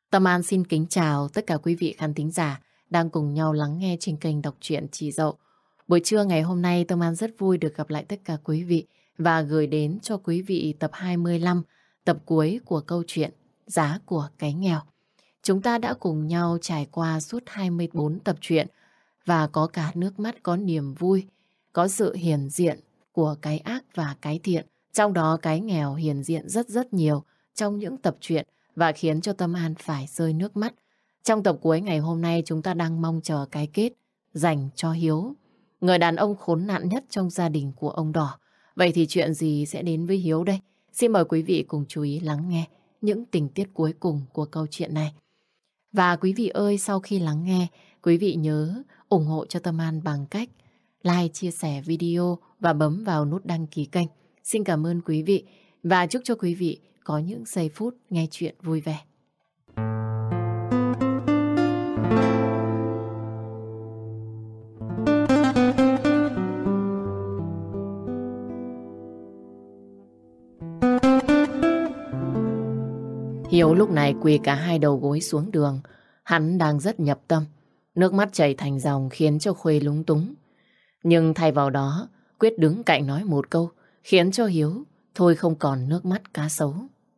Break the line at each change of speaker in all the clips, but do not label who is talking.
Tâm An xin kính chào tất cả quý vị khán thính giả đang cùng nhau lắng nghe trên kênh đọc truyện Chị Dậu. Buổi trưa ngày hôm nay Tâm An rất vui được gặp lại tất cả quý vị và gửi đến cho quý vị tập 25, tập cuối của câu chuyện Giá của cái nghèo. Chúng ta đã cùng nhau trải qua suốt 24 tập truyện và có cả nước mắt, có niềm vui, có sự hiển diện của cái ác và cái thiện. Trong đó cái nghèo hiển diện rất rất nhiều trong những tập truyện và khiến cho Tâm An phải rơi nước mắt. Trong tập cuối ngày hôm nay chúng ta đang mong chờ cái kết dành cho Hiếu, người đàn ông khốn nạn nhất trong gia đình của ông Đỏ. Vậy thì chuyện gì sẽ đến với Hiếu đây? Xin mời quý vị cùng chú ý lắng nghe những tình tiết cuối cùng của câu chuyện này. Và quý vị ơi, sau khi lắng nghe, quý vị nhớ ủng hộ cho Tâm An bằng cách like, chia sẻ video và bấm vào nút đăng ký kênh. Xin cảm ơn quý vị và chúc cho quý vị có những giây phút nghe chuyện vui vẻ. Hiếu lúc này quỳ cả hai đầu gối xuống đường. Hắn đang rất nhập tâm. Nước mắt chảy thành dòng khiến cho Khuê lúng túng. Nhưng thay vào đó, Quyết đứng cạnh nói một câu khiến cho Hiếu thôi không còn nước mắt cá sấu.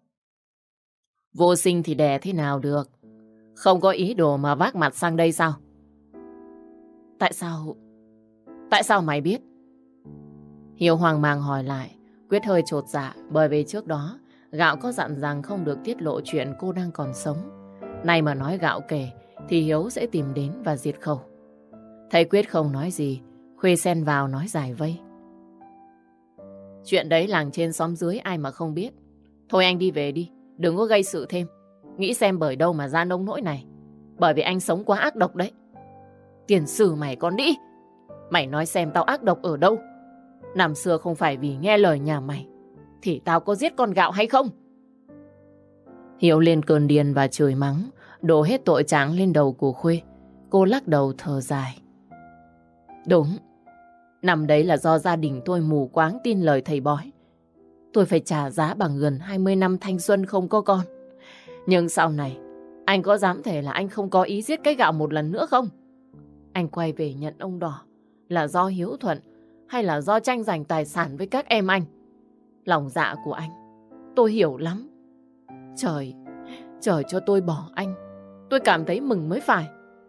Vô sinh thì đẻ thế nào được? Không có ý đồ mà vác mặt sang đây sao? Tại sao? Tại sao mày biết? Hiếu hoang mang hỏi lại. Quyết hơi chột dạ bởi vì trước đó Gạo có dặn rằng không được tiết lộ chuyện cô đang còn sống. Nay mà nói Gạo kể thì Hiếu sẽ tìm đến và diệt khẩu. Thấy Quyết không nói gì, Khuê xen vào nói giải vây. Chuyện đấy làng trên xóm dưới ai mà không biết. Thôi anh đi về đi, đừng có gây sự thêm. Nghĩ xem bởi đâu mà ra nông nỗi này. Bởi vì anh sống quá ác độc đấy. Tiền sử mày con đĩ. Mày nói xem tao ác độc ở đâu. Năm xưa không phải vì nghe lời nhà mày thì tao có giết con Gạo hay không? Hiếu lên cơn điên và chửi mắng, đổ hết tội trắng lên đầu của Khuê. Cô lắc đầu thở dài. Đúng, năm đấy là do gia đình tôi mù quáng tin lời thầy bói. Tôi phải trả giá bằng gần 20 năm thanh xuân không có con. Nhưng sau này, anh có dám thề là anh không có ý giết cái Gạo một lần nữa không? Anh quay về nhận ông Đỏ là do hiếu thuận hay là do tranh giành tài sản với các em anh? Lòng dạ của anh, tôi hiểu lắm. Trời cho tôi bỏ anh, tôi cảm thấy mừng mới phải.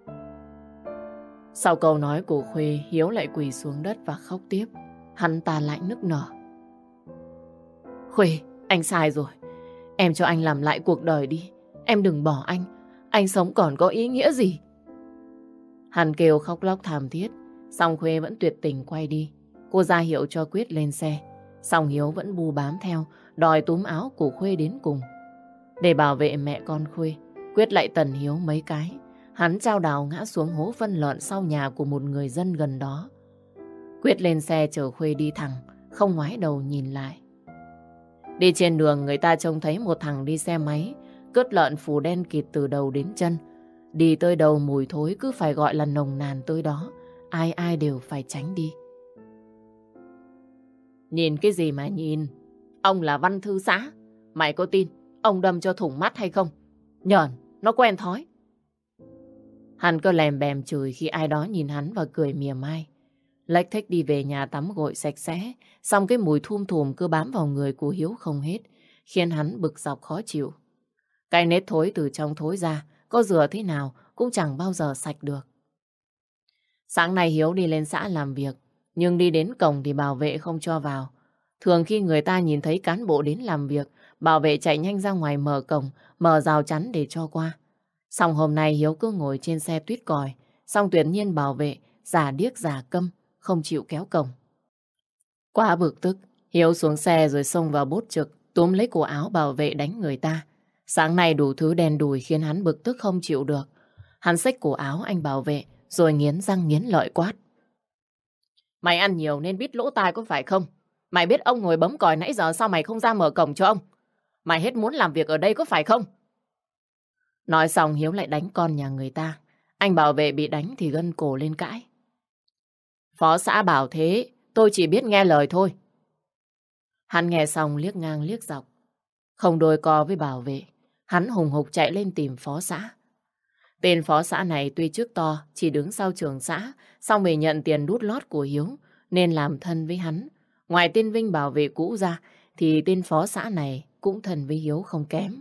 Sau câu nói của Khuê, Hiếu lại quỳ xuống đất và khóc tiếp. Hắn ta lại nức nở. Khuê, anh sai rồi. Em cho anh làm lại cuộc đời đi. Em đừng bỏ anh sống còn có ý nghĩa gì? Hắn kêu khóc lóc thảm thiết. Xong Khuê vẫn tuyệt tình quay đi. Cô ra hiệu cho Quyết lên xe. Xong Hiếu vẫn bu bám theo, đòi túm áo của Khuê đến cùng. Để bảo vệ mẹ con Khuê, Quyết lại tần Hiếu mấy cái. Hắn chao đảo ngã xuống hố phân lợn sau nhà của một người dân gần đó. Quyết lên xe chở Khuê đi thẳng, không ngoái đầu nhìn lại. Đi trên đường người ta trông thấy một thằng đi xe máy, cướp lợn phủ đen kịt từ đầu đến chân. Đi tới đầu mùi thối cứ phải gọi là nồng nàn tới đó. Ai ai đều phải tránh đi. Nhìn cái gì mà nhìn? Ông là văn thư xã. Mày có tin ông đâm cho thủng mắt hay không? Nhởn, nó quen thói. Hắn cứ lèm bèm chửi khi ai đó nhìn hắn và cười mỉa mai. Lếch thếch đi về nhà tắm gội sạch sẽ. Xong cái mùi thum thùm cứ bám vào người của Hiếu không hết, khiến hắn bực dọc khó chịu. Cái nết thối từ trong thối ra, có rửa thế nào cũng chẳng bao giờ sạch được. Sáng nay Hiếu đi lên xã làm việc, nhưng đi đến cổng thì bảo vệ không cho vào. Thường khi người ta nhìn thấy cán bộ đến làm việc, bảo vệ chạy nhanh ra ngoài mở cổng, mở rào chắn để cho qua. Xong hôm nay Hiếu cứ ngồi trên xe tuýt còi, xong tuyệt nhiên bảo vệ giả điếc giả câm, không chịu kéo cổng. Quá bực tức, Hiếu xuống xe rồi xông vào bốt trực, túm lấy cổ áo bảo vệ đánh người ta. Sáng nay đủ thứ đen đủi khiến hắn bực tức không chịu được. Hắn xách cổ áo anh bảo vệ, rồi nghiến răng nghiến lợi quát. Mày ăn nhiều nên biết lỗ tai có phải không? Mày biết ông ngồi bấm còi nãy giờ sao mày không ra mở cổng cho ông? Mày hết muốn làm việc ở đây có phải không? Nói xong Hiếu lại đánh con nhà người ta. Anh bảo vệ bị đánh thì gân cổ lên cãi. Phó xã bảo thế, tôi chỉ biết nghe lời thôi. Hắn nghe xong liếc ngang liếc dọc, không đôi co với bảo vệ. Hắn hùng hục chạy lên tìm phó xã. Tên phó xã này tuy trước to, chỉ đứng sau trưởng xã, xong vì nhận tiền đút lót của Hiếu, nên làm thân với hắn. Ngoài tên Vinh bảo vệ cũ ra, thì tên phó xã này cũng thân với Hiếu không kém.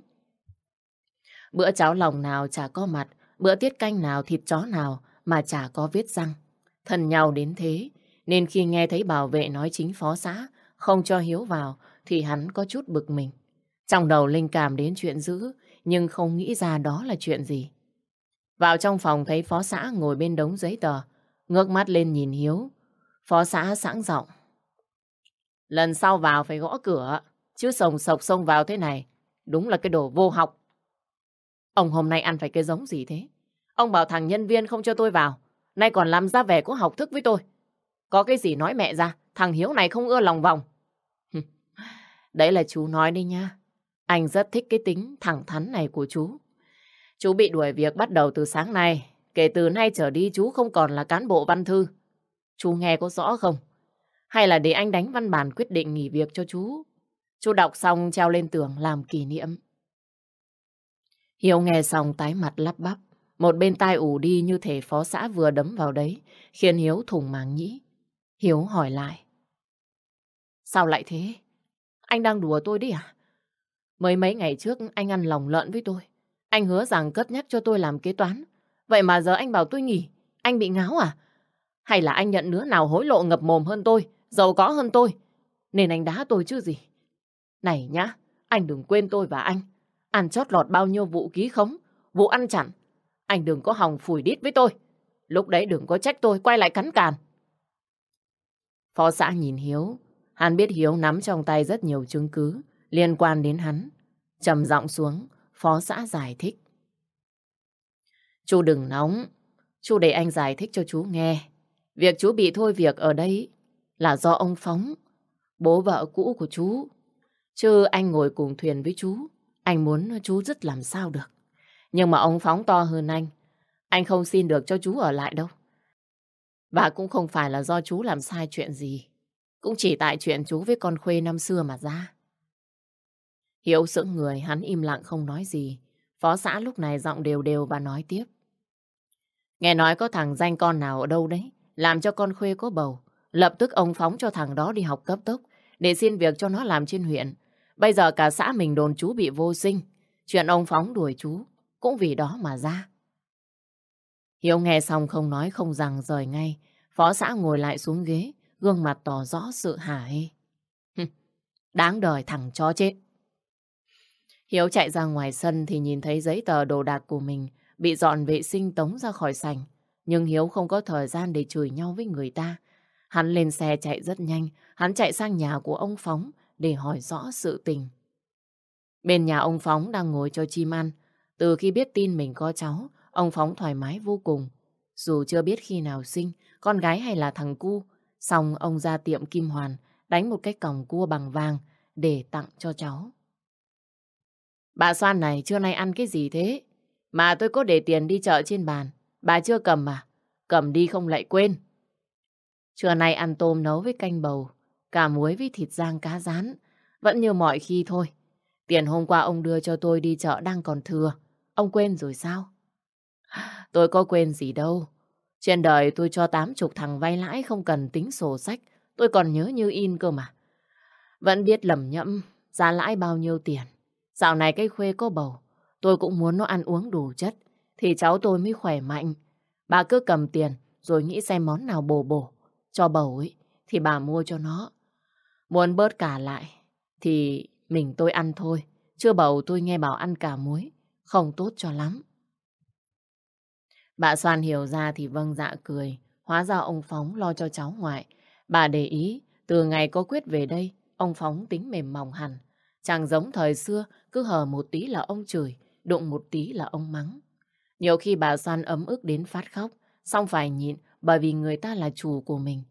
Bữa cháo lòng nào chả có mặt, bữa tiết canh nào thịt chó nào mà chả có vết răng. Thân nhau đến thế, nên khi nghe thấy bảo vệ nói chính phó xã không cho Hiếu vào, thì hắn có chút bực mình. Trong đầu linh cảm đến chuyện dữ, nhưng không nghĩ ra đó là chuyện gì. Vào trong phòng thấy phó xã ngồi bên đống giấy tờ, ngước mắt lên nhìn Hiếu. Phó xã sẵn giọng: lần sau vào phải gõ cửa, chứ sồng sộc xông vào thế này, đúng là cái đồ vô học. Ông hôm nay ăn phải cái giống gì thế? Ông bảo thằng nhân viên không cho tôi vào, nay còn làm ra vẻ có học thức với tôi. Có cái gì nói mẹ ra, thằng Hiếu này không ưa lòng vòng. Đấy là chú nói đi nha. Anh rất thích cái tính thẳng thắn này của chú. Chú bị đuổi việc bắt đầu từ sáng nay. Kể từ nay trở đi chú không còn là cán bộ văn thư. Chú nghe có rõ không? Hay là để anh đánh văn bản quyết định nghỉ việc cho chú? Chú đọc xong treo lên tường làm kỷ niệm. Hiếu nghe xong tái mặt lắp bắp. Một bên tai ù đi như thể phó xã vừa đấm vào đấy, khiến Hiếu thủng màng nhĩ. Hiếu hỏi lại: sao lại thế? Anh đang đùa tôi đi à? Mấy ngày trước anh ăn lòng lợn với tôi. Anh hứa rằng cất nhắc cho tôi làm kế toán. Vậy mà giờ anh bảo tôi nghỉ. Anh bị ngáo à? Hay là anh nhận đứa nào hối lộ ngập mồm hơn tôi, giàu có hơn tôi, nên anh đá tôi chứ gì? Này nhá, anh đừng quên tôi và anh ăn chót lọt bao nhiêu vụ ký khống, vụ ăn chặn. Anh đừng có hòng phủi đít với tôi. Lúc đấy đừng có trách tôi quay lại cắn càn. Phó xã nhìn Hiếu. Hắn biết Hiếu nắm trong tay rất nhiều chứng cứ liên quan đến hắn. Trầm giọng xuống, phó xã giải thích: chú đừng nóng. Chú để anh giải thích cho chú nghe. Việc chú bị thôi việc ở đây là do ông Phóng, bố vợ cũ của chú. Chứ anh ngồi cùng thuyền với chú, anh muốn chú dứt làm sao được. Nhưng mà ông Phóng to hơn anh không xin được cho chú ở lại đâu. Và cũng không phải là do chú làm sai chuyện gì, cũng chỉ tại chuyện chú với con Khuê năm xưa mà ra. Hiếu sững người, hắn im lặng không nói gì. Phó xã lúc này giọng đều đều và nói tiếp: nghe nói có thằng danh con nào ở đâu đấy làm cho con Khuê có bầu. Lập tức ông Phóng cho thằng đó đi học cấp tốc để xin việc cho nó làm trên huyện. Bây giờ cả xã mình đồn chú bị vô sinh. Chuyện ông Phóng đuổi chú cũng vì đó mà ra. Hiếu nghe xong không nói không rằng rời ngay. Phó xã ngồi lại xuống ghế, gương mặt tỏ rõ sự hả hê. Đáng đời thằng chó chết. Hiếu chạy ra ngoài sân thì nhìn thấy giấy tờ đồ đạc của mình bị dọn vệ sinh tống ra khỏi sảnh. Nhưng Hiếu không có thời gian để chửi nhau với người ta. Hắn lên xe chạy rất nhanh. Hắn chạy sang nhà của ông Phóng để hỏi rõ sự tình. Bên nhà ông Phóng đang ngồi cho chim ăn. Từ khi biết tin mình có cháu, ông Phóng thoải mái vô cùng. Dù chưa biết khi nào sinh, con gái hay là thằng cu, xong ông ra tiệm Kim Hoàn đánh một cái còng cua bằng vàng để tặng cho cháu. Bà Soan này trưa nay ăn cái gì thế? Mà tôi có để tiền đi chợ trên bàn. Bà chưa cầm à? Cầm đi không lại quên. Trưa nay ăn tôm nấu với canh bầu, cà muối với thịt rang cá rán. Vẫn như mọi khi thôi. Tiền hôm qua ông đưa cho tôi đi chợ đang còn thừa. Ông quên rồi sao? Tôi có quên gì đâu. Trên đời tôi cho 80 thằng vay lãi không cần tính sổ sách. Tôi còn nhớ như in cơ mà. Vẫn biết lầm nhẫm ra lãi bao nhiêu tiền. Dạo này cái Khuê có bầu, tôi cũng muốn nó ăn uống đủ chất thì cháu tôi mới khỏe mạnh. Bà cứ cầm tiền rồi nghĩ xem món nào bổ bổ cho bầu ấy thì bà mua cho nó. Muốn bớt cả lại thì mình tôi ăn thôi. Chưa bầu tôi nghe bảo ăn cả muối không tốt cho lắm. Bà Soan hiểu ra thì vâng dạ cười. Hóa ra ông Phóng lo cho cháu ngoại. Bà để ý từ ngày có Quyết về đây, ông Phóng tính mềm mỏng hẳn. Chẳng giống thời xưa, cứ hờ một tí là ông chửi, đụng một tí là ông mắng. Nhiều khi bà Soan ấm ức đến phát khóc, xong phải nhịn bởi vì người ta là chủ của mình.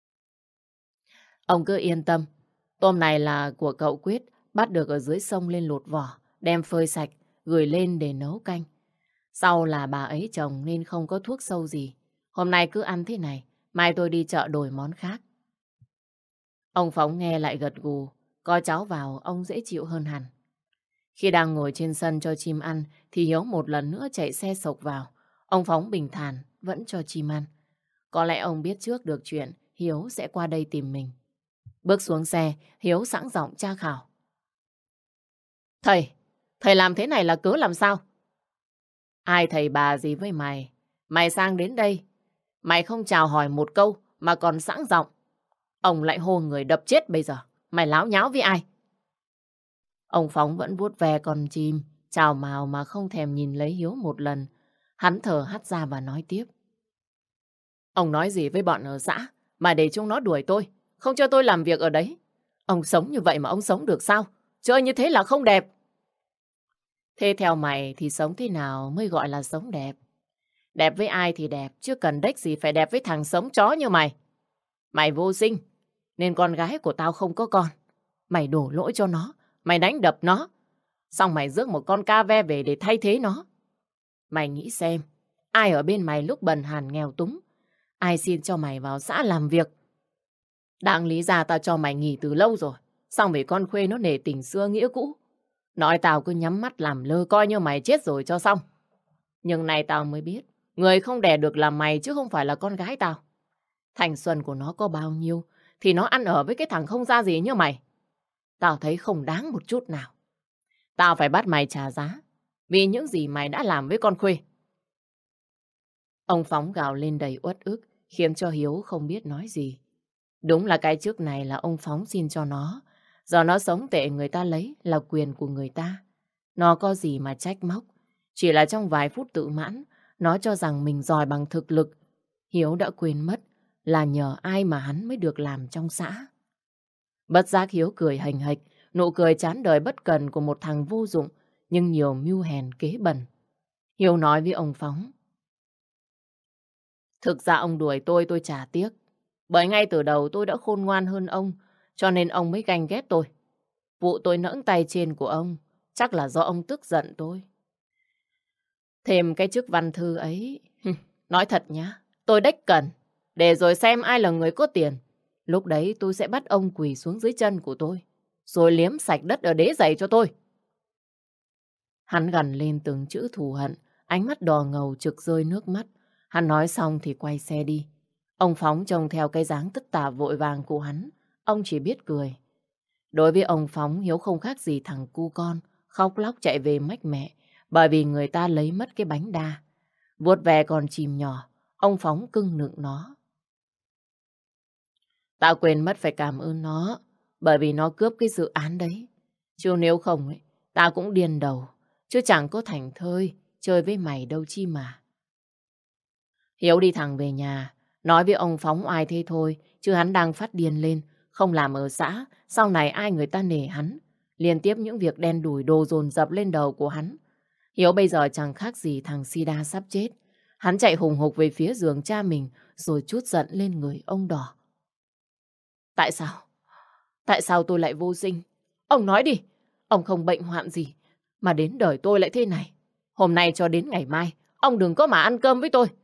Ông cứ yên tâm, tôm này là của cậu Quyết, bắt được ở dưới sông lên lột vỏ, đem phơi sạch, gửi lên để nấu canh. Sau là bà ấy trồng nên không có thuốc sâu gì. Hôm nay cứ ăn thế này, mai tôi đi chợ đổi món khác. Ông Phóng nghe lại gật gù, coi cháu vào ông dễ chịu hơn hẳn. Khi đang ngồi trên sân cho chim ăn thì Hiếu một lần nữa chạy xe xộc vào. Ông Phóng bình thản vẫn cho chim ăn. Có lẽ ông biết trước được chuyện Hiếu sẽ qua đây tìm mình. Bước xuống xe, Hiếu sẵn giọng tra khảo. Thầy làm thế này là cớ làm sao? Ai thầy bà gì với mày? Mày sang đến đây, mày không chào hỏi một câu mà còn sẵn giọng. Ông lại hô người đập chết bây giờ. Mày láo nháo với ai? Ông Phóng vẫn vuốt ve con chim, chào mào mà không thèm nhìn lấy Hiếu một lần. Hắn thở hắt ra và nói tiếp. Ông nói gì với bọn ở xã mà để chúng nó đuổi tôi, không cho tôi làm việc ở đấy. Ông sống như vậy mà ông sống được sao? Chơi như thế là không đẹp. Thế theo mày thì sống thế nào mới gọi là sống đẹp? Đẹp với ai thì đẹp, chứ cần đếch gì phải đẹp với thằng sống chó như mày. Mày vô sinh, nên con gái của tao không có con. Mày đổ lỗi cho nó, mày đánh đập nó. Xong mày rước một con ca ve về để thay thế nó. Mày nghĩ xem, ai ở bên mày lúc bần hàn nghèo túng? Ai xin cho mày vào xã làm việc? Đáng lý ra tao cho mày nghỉ từ lâu rồi. Xong vì con Khuê nó nể tình xưa nghĩa cũ. Nói tao cứ nhắm mắt làm lơ coi như mày chết rồi cho xong. Nhưng nay tao mới biết, người không đẻ được là mày chứ không phải là con gái tao. Thanh xuân của nó có bao nhiêu thì nó ăn ở với cái thằng không ra gì như mày. Tao thấy không đáng một chút nào. Tao phải bắt mày trả giá vì những gì mày đã làm với con Khuê. Ông Phóng gào lên đầy uất ức, khiến cho Hiếu không biết nói gì. Đúng là cái chức này là ông Phóng xin cho nó. Giờ nó sống tệ người ta lấy là quyền của người ta. Nó có gì mà trách móc. Chỉ là trong vài phút tự mãn, nó cho rằng mình giỏi bằng thực lực. Hiếu đã quên mất là nhờ ai mà hắn mới được làm trong xã. Bất giác Hiếu cười hành hạch, nụ cười chán đời bất cần của một thằng vô dụng, nhưng nhiều mưu hèn kế bẩn. Hiếu nói với ông Phóng. Thực ra ông đuổi tôi chả tiếc. Bởi ngay từ đầu tôi đã khôn ngoan hơn ông, cho nên ông mới ganh ghét tôi. Vụ tôi nẫng tay trên của ông, chắc là do ông tức giận tôi. Thêm cái chức văn thư ấy, nói thật nhá, tôi đếch cần, để rồi xem ai là người có tiền. Lúc đấy tôi sẽ bắt ông quỳ xuống dưới chân của tôi, rồi liếm sạch đất ở đế giày cho tôi. Hắn gằn lên từng chữ thù hận, ánh mắt đỏ ngầu trực rơi nước mắt. Hắn nói xong thì quay xe đi. Ông Phóng trông theo cái dáng tất tả vội vàng của hắn, ông chỉ biết cười. Đối với ông Phóng, Hiếu không khác gì thằng cu con, khóc lóc chạy về mách mẹ, bởi vì người ta lấy mất cái bánh đa. Vuốt ve con chim nhỏ, ông Phóng cưng nựng nó. Tao quên mất phải cảm ơn nó, bởi vì nó cướp cái dự án đấy. Chứ nếu không, tao cũng điên đầu, chứ chẳng có thảnh thơi chơi với mày đâu chi mà. Hiếu đi thẳng về nhà, nói với ông Phóng oai thế thôi, chứ hắn đang phát điên lên, không làm ở xã, sau này ai người ta nể hắn. Liên tiếp những việc đen đủi đồ dồn dập lên đầu của hắn. Hiếu bây giờ chẳng khác gì thằng Sida sắp chết. Hắn chạy hùng hục về phía giường cha mình, rồi trút giận lên người ông Đỏ. Tại sao? Tại sao tôi lại vô sinh? Ông nói đi, ông không bệnh hoạn gì, mà đến đời tôi lại thế này. Hôm nay cho đến ngày mai, ông đừng có mà ăn cơm với tôi.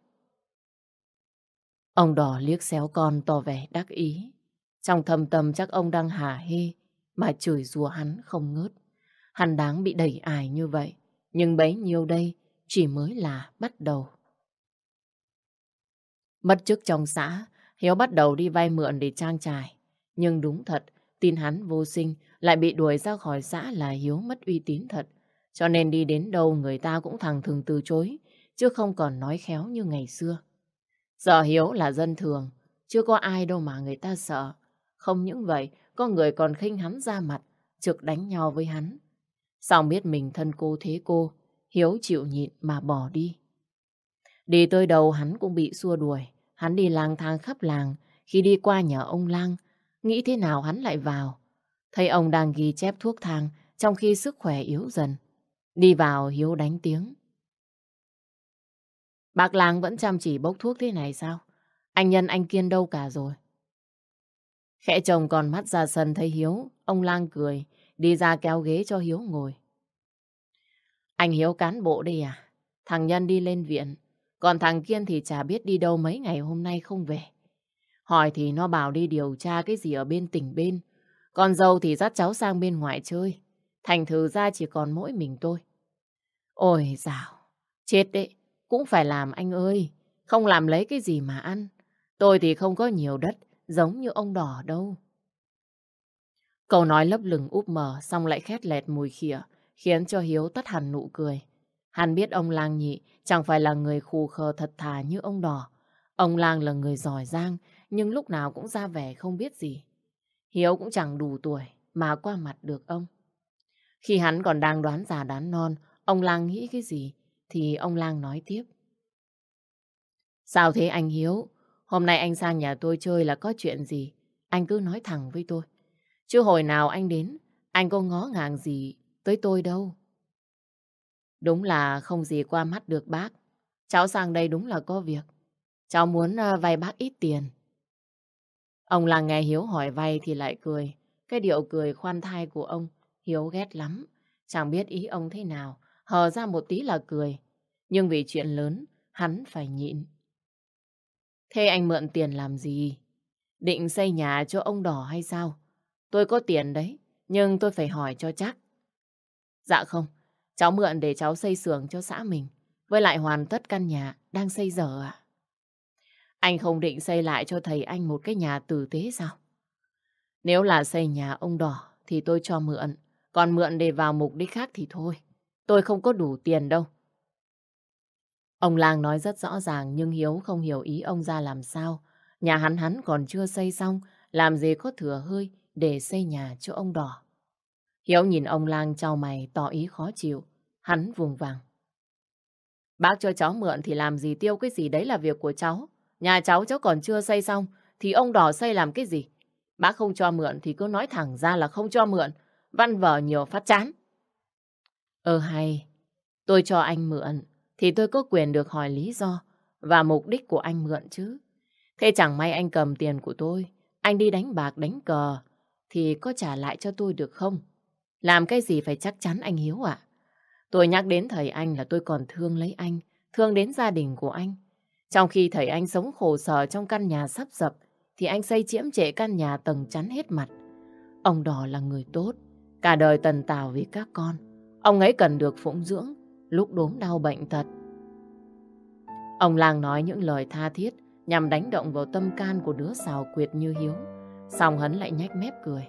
Ông Đỏ liếc xéo con tỏ vẻ đắc ý. Trong thâm tâm chắc ông đang hả hê mà chửi rủa hắn không ngớt. Hắn đáng bị đẩy ải như vậy. Nhưng bấy nhiêu đây chỉ mới là bắt đầu. Mất chức trong xã, Hiếu bắt đầu đi vay mượn để trang trải. Nhưng đúng thật, tin hắn vô sinh lại bị đuổi ra khỏi xã là Hiếu mất uy tín thật. Cho nên đi đến đâu người ta cũng thẳng thừng từ chối, chứ không còn nói khéo như ngày xưa. Giờ Hiếu là dân thường, chưa có ai đâu mà người ta sợ. Không những vậy, có người còn khinh hắn ra mặt, trực đánh nhau với hắn. Sao biết mình thân cô thế cô, Hiếu chịu nhịn mà bỏ đi. Đi tới đâu hắn cũng bị xua đuổi. Hắn đi lang thang khắp làng, khi đi qua nhà ông Lang, nghĩ thế nào hắn lại vào. Thấy ông đang ghi chép thuốc thang, trong khi sức khỏe yếu dần. Đi vào Hiếu đánh tiếng. Bác Lang vẫn chăm chỉ bốc thuốc thế này sao? Anh Nhân anh Kiên đâu cả rồi? Khẽ chồng còn mắt ra sân thấy Hiếu, ông Lang cười, đi ra kéo ghế cho Hiếu ngồi. Anh Hiếu cán bộ đây à? Thằng Nhân đi lên viện, còn thằng Kiên thì chả biết đi đâu mấy ngày hôm nay không về. Hỏi thì nó bảo đi điều tra cái gì ở bên tỉnh bên, còn dâu thì dắt cháu sang bên ngoài chơi. Thành thử ra chỉ còn mỗi mình tôi. Ôi dào, chết đấy, cũng phải làm anh ơi. Không làm lấy cái gì mà ăn. Tôi thì không có nhiều đất, giống như ông Đỏ đâu. Câu nói lấp lửng úp mở xong lại khét lẹt mùi khịa, khiến cho Hiếu tắt hẳn nụ cười. Hắn biết ông Lang nhị chẳng phải là người khù khờ thật thà như ông Đỏ. Ông Lang là người giỏi giang, nhưng lúc nào cũng ra vẻ không biết gì. Hiếu cũng chẳng đủ tuổi mà qua mặt được ông. Khi hắn còn đang đoán già đoán non, ông Lang nghĩ cái gì, thì ông Lang nói tiếp. Sao thế anh Hiếu? Hôm nay anh sang nhà tôi chơi là có chuyện gì? Anh cứ nói thẳng với tôi. Chứ hồi nào anh đến, anh có ngó ngàng gì tới tôi đâu. Đúng là không gì qua mắt được bác. Cháu sang đây đúng là có việc. Cháu muốn vay bác ít tiền. Ông Lang nghe Hiếu hỏi vay thì lại cười. Cái điệu cười khoan thai của ông, Hiếu ghét lắm. Chẳng biết ý ông thế nào, hờ ra một tí là cười. Nhưng vì chuyện lớn, hắn phải nhịn. Thế anh mượn tiền làm gì? Định xây nhà cho ông Đỏ hay sao? Tôi có tiền đấy, nhưng tôi phải hỏi cho chắc. Dạ không, cháu mượn để cháu xây xưởng cho xã mình, với lại hoàn tất căn nhà đang xây dở ạ. Anh không định xây lại cho thầy anh một cái nhà tử tế sao? Nếu là xây nhà ông Đỏ thì tôi cho mượn, còn mượn để vào mục đích khác thì thôi. Tôi không có đủ tiền đâu. Ông Lang nói rất rõ ràng nhưng Hiếu không hiểu ý ông ra làm sao. Nhà hắn còn chưa xây xong, làm gì có thừa hơi để xây nhà cho ông Đỏ. Hiếu nhìn ông Lang chau mày tỏ ý khó chịu. Hắn vùng vằng. Bác cho cháu mượn thì làm gì tiêu cái gì đấy là việc của cháu. Nhà cháu còn chưa xây xong thì ông Đỏ xây làm cái gì? Bác không cho mượn thì cứ nói thẳng ra là không cho mượn. Văn vở nhiều phát chán. Hay, tôi cho anh mượn thì tôi có quyền được hỏi lý do và mục đích của anh mượn chứ. Thế chẳng may anh cầm tiền của tôi, anh đi đánh bạc đánh cờ thì có trả lại cho tôi được không? Làm cái gì phải chắc chắn anh Hiếu ạ? Tôi nhắc đến thầy anh là tôi còn thương lấy anh, thương đến gia đình của anh. Trong khi thầy anh sống khổ sở trong căn nhà sắp sập, thì anh xây chiếm trệ căn nhà tầng chắn hết mặt. Ông Đỏ là người tốt, cả đời tần tảo vì các con. Ông ấy cần được phụng dưỡng, lúc đốm đau bệnh tật. Ông Lang nói những lời tha thiết, nhằm đánh động vào tâm can của đứa xào quyệt như Hiếu. Xong hắn lại nhếch mép cười.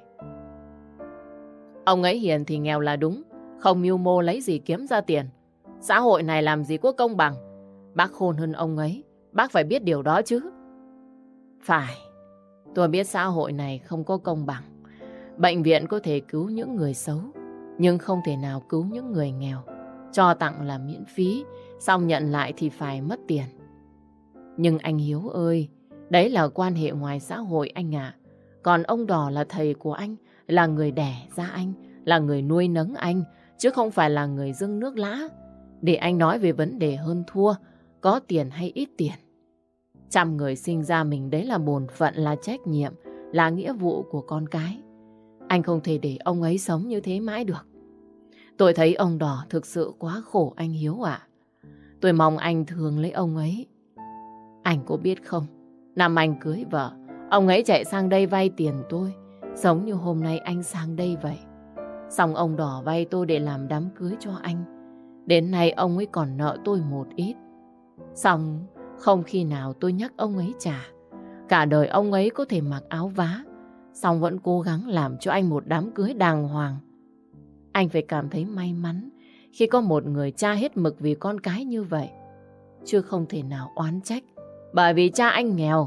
Ông ấy hiền thì nghèo là đúng, không mưu mô lấy gì kiếm ra tiền. Xã hội này làm gì có công bằng. Bác khôn hơn ông ấy, bác phải biết điều đó chứ. Phải, tôi biết xã hội này không có công bằng. Bệnh viện có thể cứu những người xấu, nhưng không thể nào cứu những người nghèo. Cho tặng là miễn phí, xong nhận lại thì phải mất tiền. Nhưng anh Hiếu ơi, đấy là quan hệ ngoài xã hội anh ạ. Còn ông Đỏ là thầy của anh, là người đẻ ra anh, là người nuôi nấng anh, chứ không phải là người dưng nước lã. Để anh nói về vấn đề hơn thua, có tiền hay ít tiền. Trăm người sinh ra mình đấy là bổn phận, là trách nhiệm, là nghĩa vụ của con cái. Anh không thể để ông ấy sống như thế mãi được. Tôi thấy ông Đỏ thực sự quá khổ anh Hiếu ạ. Tôi mong anh thương lấy ông ấy. Anh có biết không, năm anh cưới vợ, ông ấy chạy sang đây vay tiền tôi, giống như hôm nay anh sang đây vậy. Xong ông Đỏ vay tôi để làm đám cưới cho anh. Đến nay ông ấy còn nợ tôi một ít. Xong không khi nào tôi nhắc ông ấy trả. Cả đời ông ấy có thể mặc áo vá, xong vẫn cố gắng làm cho anh một đám cưới đàng hoàng. Anh phải cảm thấy may mắn khi có một người cha hết mực vì con cái như vậy. Chứ không thể nào oán trách bởi vì cha anh nghèo.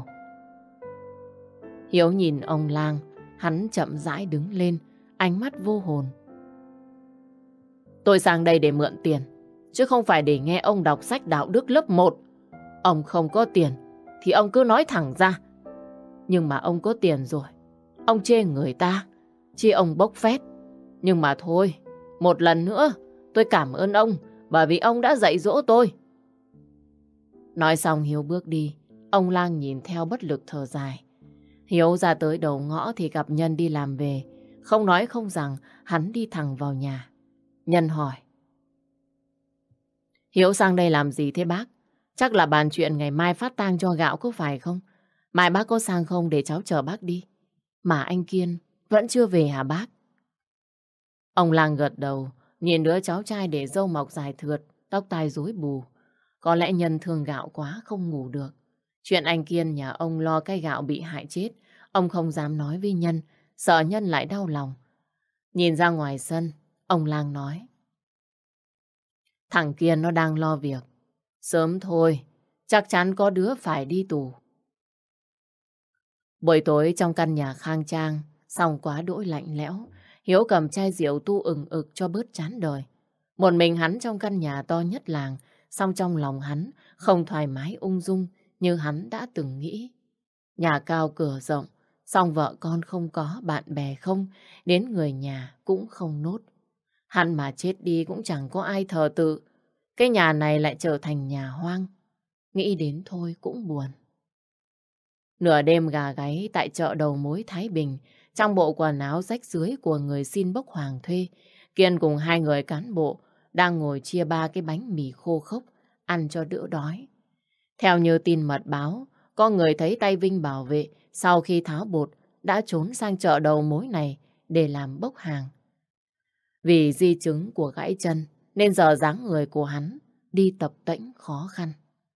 Hiếu nhìn ông Lang, hắn chậm rãi đứng lên, ánh mắt vô hồn. Tôi sang đây để mượn tiền, chứ không phải để nghe ông đọc sách đạo đức lớp 1. Ông không có tiền thì ông cứ nói thẳng ra. Nhưng mà ông có tiền rồi, ông chê người ta, chê ông bốc phét. Nhưng mà thôi, một lần nữa tôi cảm ơn ông bởi vì ông đã dạy dỗ tôi. Nói xong Hiếu bước đi, ông Lang nhìn theo bất lực thở dài. Hiếu ra tới đầu ngõ thì gặp Nhân đi làm về. Không nói không rằng, hắn đi thẳng vào nhà. Nhân hỏi. Hiếu sang đây làm gì thế bác? Chắc là bàn chuyện ngày mai phát tang cho Gạo có phải không? Mai bác có sang không để cháu chờ bác đi? Mà anh Kiên vẫn chưa về hả bác? Ông Lang gật đầu, nhìn đứa cháu trai để râu mọc dài thượt, tóc tai rối bù. Có lẽ nhân thương gạo quá không ngủ được. Chuyện anh Kiên nhà ông lo cái gạo bị hại chết, ông không dám nói với Nhân, sợ Nhân lại đau lòng. Nhìn ra ngoài sân, ông Lang nói. Thằng Kiên nó đang lo việc. Sớm thôi, chắc chắn có đứa phải đi tù. Buổi tối trong căn nhà khang trang, xong quá đỗi lạnh lẽo, Hiếu cầm chai rượu tu ừng ực cho bớt chán đời. Một mình hắn trong căn nhà to nhất làng, song trong lòng hắn không thoải mái ung dung như hắn đã từng nghĩ. Nhà cao cửa rộng, song vợ con không có, bạn bè không, đến người nhà cũng không nốt. Hắn mà chết đi cũng chẳng có ai thờ tự. Cái nhà này lại trở thành nhà hoang. Nghĩ đến thôi cũng buồn. Nửa đêm gà gáy tại chợ đầu mối Thái Bình, trong bộ quần áo rách rưới của người xin bốc hàng thuê, Kiên cùng hai người cán bộ đang ngồi chia ba cái bánh mì khô khốc, ăn cho đỡ đói. Theo như tin mật báo, có người thấy tay Vinh bảo vệ sau khi tháo bột đã trốn sang chợ đầu mối này để làm bốc hàng. Vì di chứng của gãy chân nên giờ dáng người của hắn đi tập tễnh khó khăn.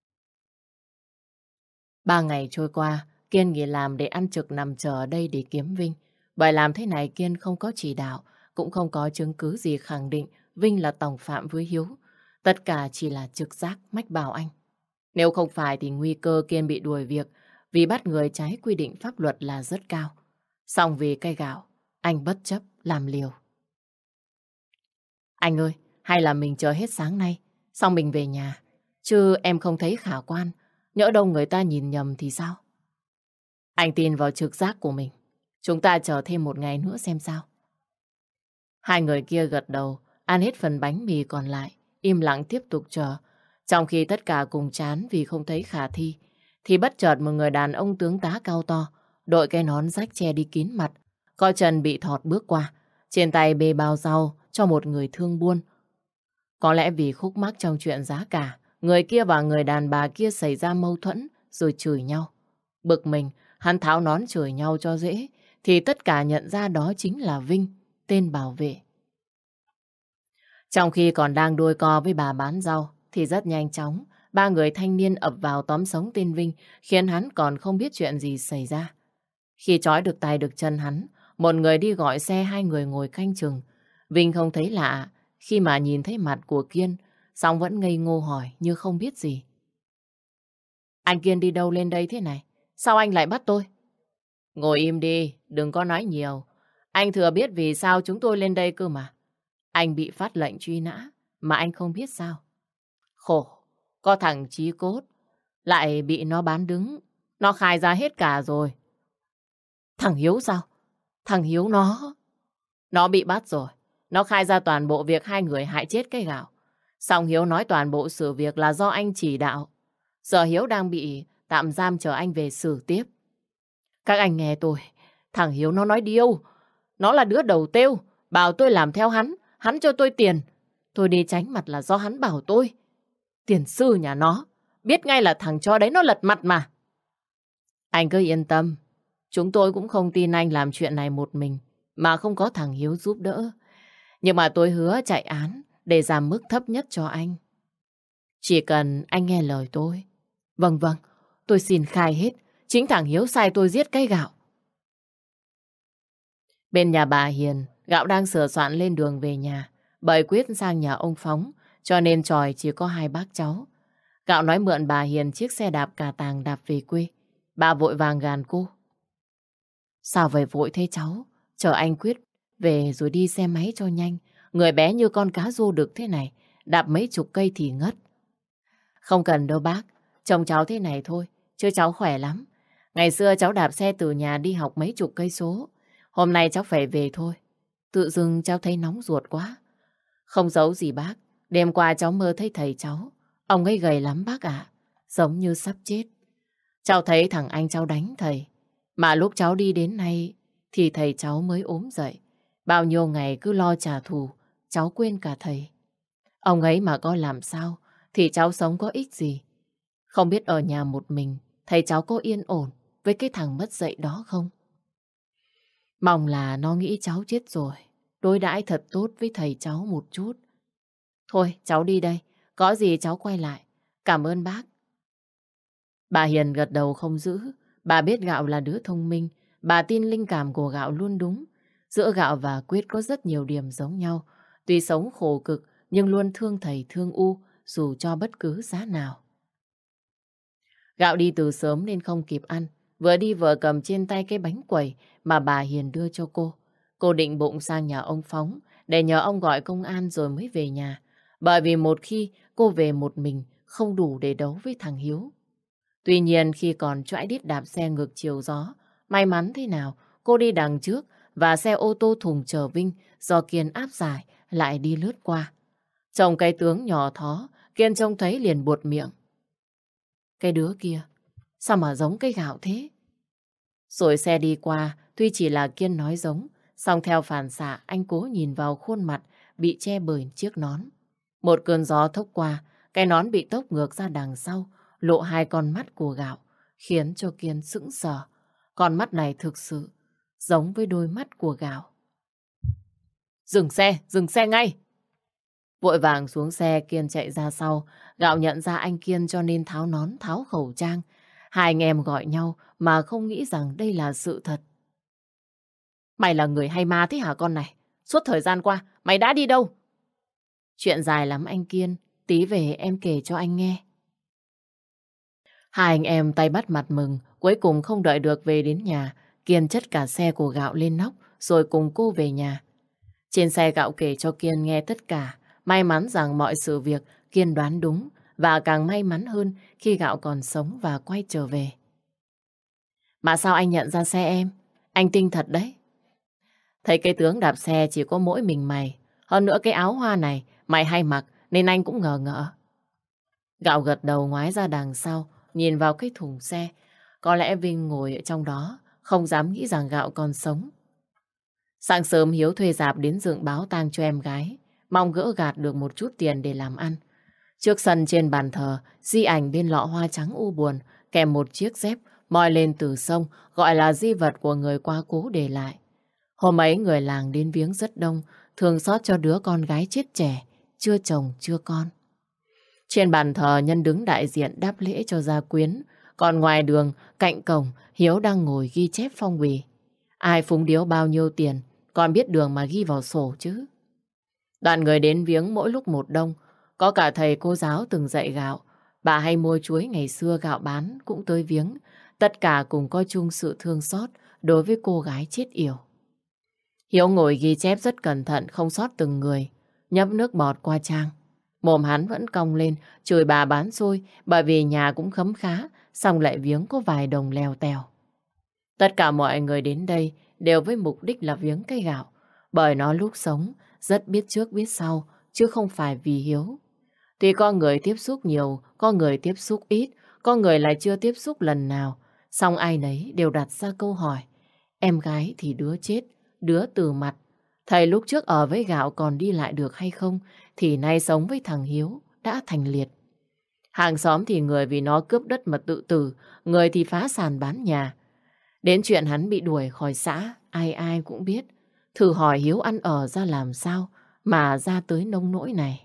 3 ngày trôi qua, Kiên nghỉ làm để ăn trực nằm chờ ở đây để kiếm Vinh. Bởi làm thế này Kiên không có chỉ đạo, cũng không có chứng cứ gì khẳng định Vinh là tòng phạm với Hiếu. Tất cả chỉ là trực giác mách bảo anh. Nếu không phải thì nguy cơ Kiên bị đuổi việc vì bắt người trái quy định pháp luật là rất cao. Song vì cây gạo, anh bất chấp làm liều. Anh ơi, hay là mình chờ hết sáng nay, xong mình về nhà. Chứ em không thấy khả quan, nhỡ đâu người ta nhìn nhầm thì sao? Anh tin vào trực giác của mình. Chúng ta chờ thêm 1 ngày nữa xem sao. Hai người kia gật đầu, ăn hết phần bánh mì còn lại, im lặng tiếp tục chờ. Trong khi tất cả cùng chán vì không thấy khả thi, thì bất chợt một người đàn ông tướng tá cao to, đội cái nón rách che đi kín mặt, có chân bị thọt bước qua, trên tay bê bao rau cho một người thương buôn. Có lẽ vì khúc mắc trong chuyện giá cả, người kia và người đàn bà kia xảy ra mâu thuẫn rồi chửi nhau. Bực mình, hắn tháo nón chửi nhau cho dễ, thì tất cả nhận ra đó chính là Vinh, tên bảo vệ. Trong khi còn đang đôi co với bà bán rau, thì rất nhanh chóng, 3 người thanh niên ập vào tóm sống tên Vinh, khiến hắn còn không biết chuyện gì xảy ra. Khi trói được tay được chân hắn, một người đi gọi xe, 2 người ngồi canh chừng. Vinh không thấy lạ khi mà nhìn thấy mặt của Kiên, song vẫn ngây ngô hỏi như không biết gì. Anh Kiên đi đâu lên đây thế này? Sao anh lại bắt tôi? Ngồi im đi, đừng có nói nhiều. Anh thừa biết vì sao chúng tôi lên đây cơ mà. Anh bị phát lệnh truy nã, mà anh không biết sao. Khổ, có thằng Chí Cốt, lại bị nó bán đứng. Nó khai ra hết cả rồi. Thằng Hiếu sao? Thằng Hiếu nó bị bắt rồi. Nó khai ra toàn bộ việc 2 người hại chết cái gạo. Xong Hiếu nói toàn bộ sự việc là do anh chỉ đạo. Giờ Hiếu đang bị tạm giam chờ anh về xử tiếp. Các anh nghe tôi, thằng Hiếu nó nói điêu. Nó là đứa đầu têu, bảo tôi làm theo hắn cho tôi tiền. Tôi đi tránh mặt là do hắn bảo tôi. Tiền sư nhà nó, biết ngay là thằng chó đấy nó lật mặt mà. Anh cứ yên tâm, chúng tôi cũng không tin anh làm chuyện này một mình, mà không có thằng Hiếu giúp đỡ. Nhưng mà tôi hứa chạy án để giảm mức thấp nhất cho anh. Chỉ cần anh nghe lời tôi. Vâng, tôi xin khai hết. Chính thằng Hiếu sai tôi giết cây gạo. Bên nhà bà Hiền, gạo đang sửa soạn lên đường về nhà. Bởi quyết sang nhà ông Phóng, cho nên tròi chỉ có 2 bác cháu. Gạo nói mượn bà Hiền chiếc xe đạp cà tàng đạp về quê. Bà vội vàng gàn cô. Sao vậy vội thế cháu? Chờ anh Quyết về rồi đi xe máy cho nhanh. Người bé như con cá rô đực thế này, đạp mấy chục cây thì ngất. Không cần đâu bác, chồng cháu thế này thôi, chứ cháu khỏe lắm. Ngày xưa cháu đạp xe từ nhà đi học mấy chục cây số. Hôm nay cháu phải về thôi. Tự dưng cháu thấy nóng ruột quá. Không giấu gì bác, đêm qua cháu mơ thấy thầy cháu. Ông ấy gầy lắm bác ạ, giống như sắp chết. Cháu thấy thằng anh cháu đánh thầy. Mà lúc cháu đi đến nay thì thầy cháu mới ốm dậy. Bao nhiêu ngày cứ lo trả thù, cháu quên cả thầy. Ông ấy mà có làm sao thì cháu sống có ích gì. Không biết ở nhà một mình thầy cháu có yên ổn với cái thằng mất dạy đó không? Mong là nó nghĩ cháu chết rồi đối đãi thật tốt với thầy cháu một chút. Thôi, cháu đi đây. Có gì cháu quay lại. Cảm ơn bác. Bà Hiền gật đầu không giữ. Bà biết Gạo là đứa thông minh. Bà tin linh cảm của Gạo luôn đúng. Giữa Gạo và Quyết có rất nhiều điểm giống nhau. Tuy sống khổ cực, nhưng luôn thương thầy thương U, dù cho bất cứ giá nào. Gạo đi từ sớm nên không kịp ăn. Vừa đi vừa cầm trên tay cái bánh quẩy mà bà Hiền đưa cho cô. Cô định bụng sang nhà ông Phóng để nhờ ông gọi công an rồi mới về nhà. Bởi vì một khi cô về một mình không đủ để đấu với thằng Hiếu. Tuy nhiên khi còn choãi đít đạp xe ngược chiều gió, may mắn thế nào cô đi đằng trước và xe ô tô thùng chở Vinh do Kiên áp giải lại đi lướt qua. Trông cái tướng nhỏ thó, Kiên trông thấy liền buột miệng. Cái đứa kia, sao mà giống cái Gạo thế? Rồi xe đi qua, tuy chỉ là Kiên nói giống, song theo phản xạ anh cố nhìn vào khuôn mặt bị che bởi chiếc nón. Một cơn gió thốc qua, cái nón bị tốc ngược ra đằng sau, lộ hai con mắt của Gạo, khiến cho Kiên sững sờ. Con mắt này thực sự giống với đôi mắt của Gạo. Dừng xe ngay! Vội vàng xuống xe, Kiên chạy ra sau. Gạo nhận ra anh Kiên cho nên tháo nón, tháo khẩu trang. Hai anh em gọi nhau mà không nghĩ rằng đây là sự thật. Mày là người hay ma thế hả con này? Suốt thời gian qua, mày đã đi đâu? Chuyện dài lắm anh Kiên, tí về em kể cho anh nghe. Hai anh em tay bắt mặt mừng, cuối cùng không đợi được về đến nhà. Kiên chất cả xe của Gạo lên nóc, rồi cùng cô về nhà. Trên xe Gạo kể cho Kiên nghe tất cả. May mắn rằng mọi sự việc Kiên đoán đúng, và càng may mắn hơn khi Gạo còn sống và quay trở về. Mà sao anh nhận ra xe em? Anh tinh thật đấy. Thấy cái tướng đạp xe chỉ có mỗi mình mày. Hơn nữa cái áo hoa này mày hay mặc nên anh cũng ngờ ngợ. Gạo gật đầu ngoái ra đằng sau, nhìn vào cái thùng xe. Có lẽ Vinh ngồi ở trong đó, không dám nghĩ rằng Gạo còn sống. Sáng sớm Hiếu thuê rạp đến dựng báo tang cho em gái, mong gỡ gạt được một chút tiền để làm ăn. Trước sân trên bàn thờ, di ảnh bên lọ hoa trắng u buồn, kèm một chiếc dép moi lên từ sông, gọi là di vật của người quá cố để lại. Hôm ấy người làng đến viếng rất đông, thương xót cho đứa con gái chết trẻ, chưa chồng chưa con. Trên bàn thờ nhân đứng đại diện đáp lễ cho gia quyến, còn ngoài đường, cạnh cổng, Hiếu đang ngồi ghi chép phong bì. Ai phúng điếu bao nhiêu tiền, còn biết đường mà ghi vào sổ chứ. Đoàn người đến viếng mỗi lúc một đông, có cả thầy cô giáo từng dạy Gạo. Bà hay mua chuối ngày xưa Gạo bán cũng tới viếng, tất cả cùng có chung sự thương xót đối với cô gái chết yểu. Hiếu ngồi ghi chép rất cẩn thận, không sót từng người, nhấp nước bọt qua trang. Mồm hắn vẫn cong lên, chửi bà bán xôi bởi vì nhà cũng khấm khá, xong lại viếng có vài đồng lèo tèo. Tất cả mọi người đến đây đều với mục đích là viếng cái Gạo, bởi nó lúc sống rất biết trước biết sau, chứ không phải vì hiếu. Tuy có người tiếp xúc nhiều, có người tiếp xúc ít, có người lại chưa tiếp xúc lần nào, song ai nấy đều đặt ra câu hỏi. Em gái thì đứa chết, đứa từ mặt. Thầy lúc trước ở với Gạo còn đi lại được hay không, thì nay sống với thằng Hiếu đã thành liệt. Hàng xóm thì người vì nó cướp đất mà tự tử, người thì phá sàn bán nhà. Đến chuyện hắn bị đuổi khỏi xã, ai ai cũng biết. Thử hỏi Hiếu ăn ở ra làm sao mà ra tới nông nỗi này.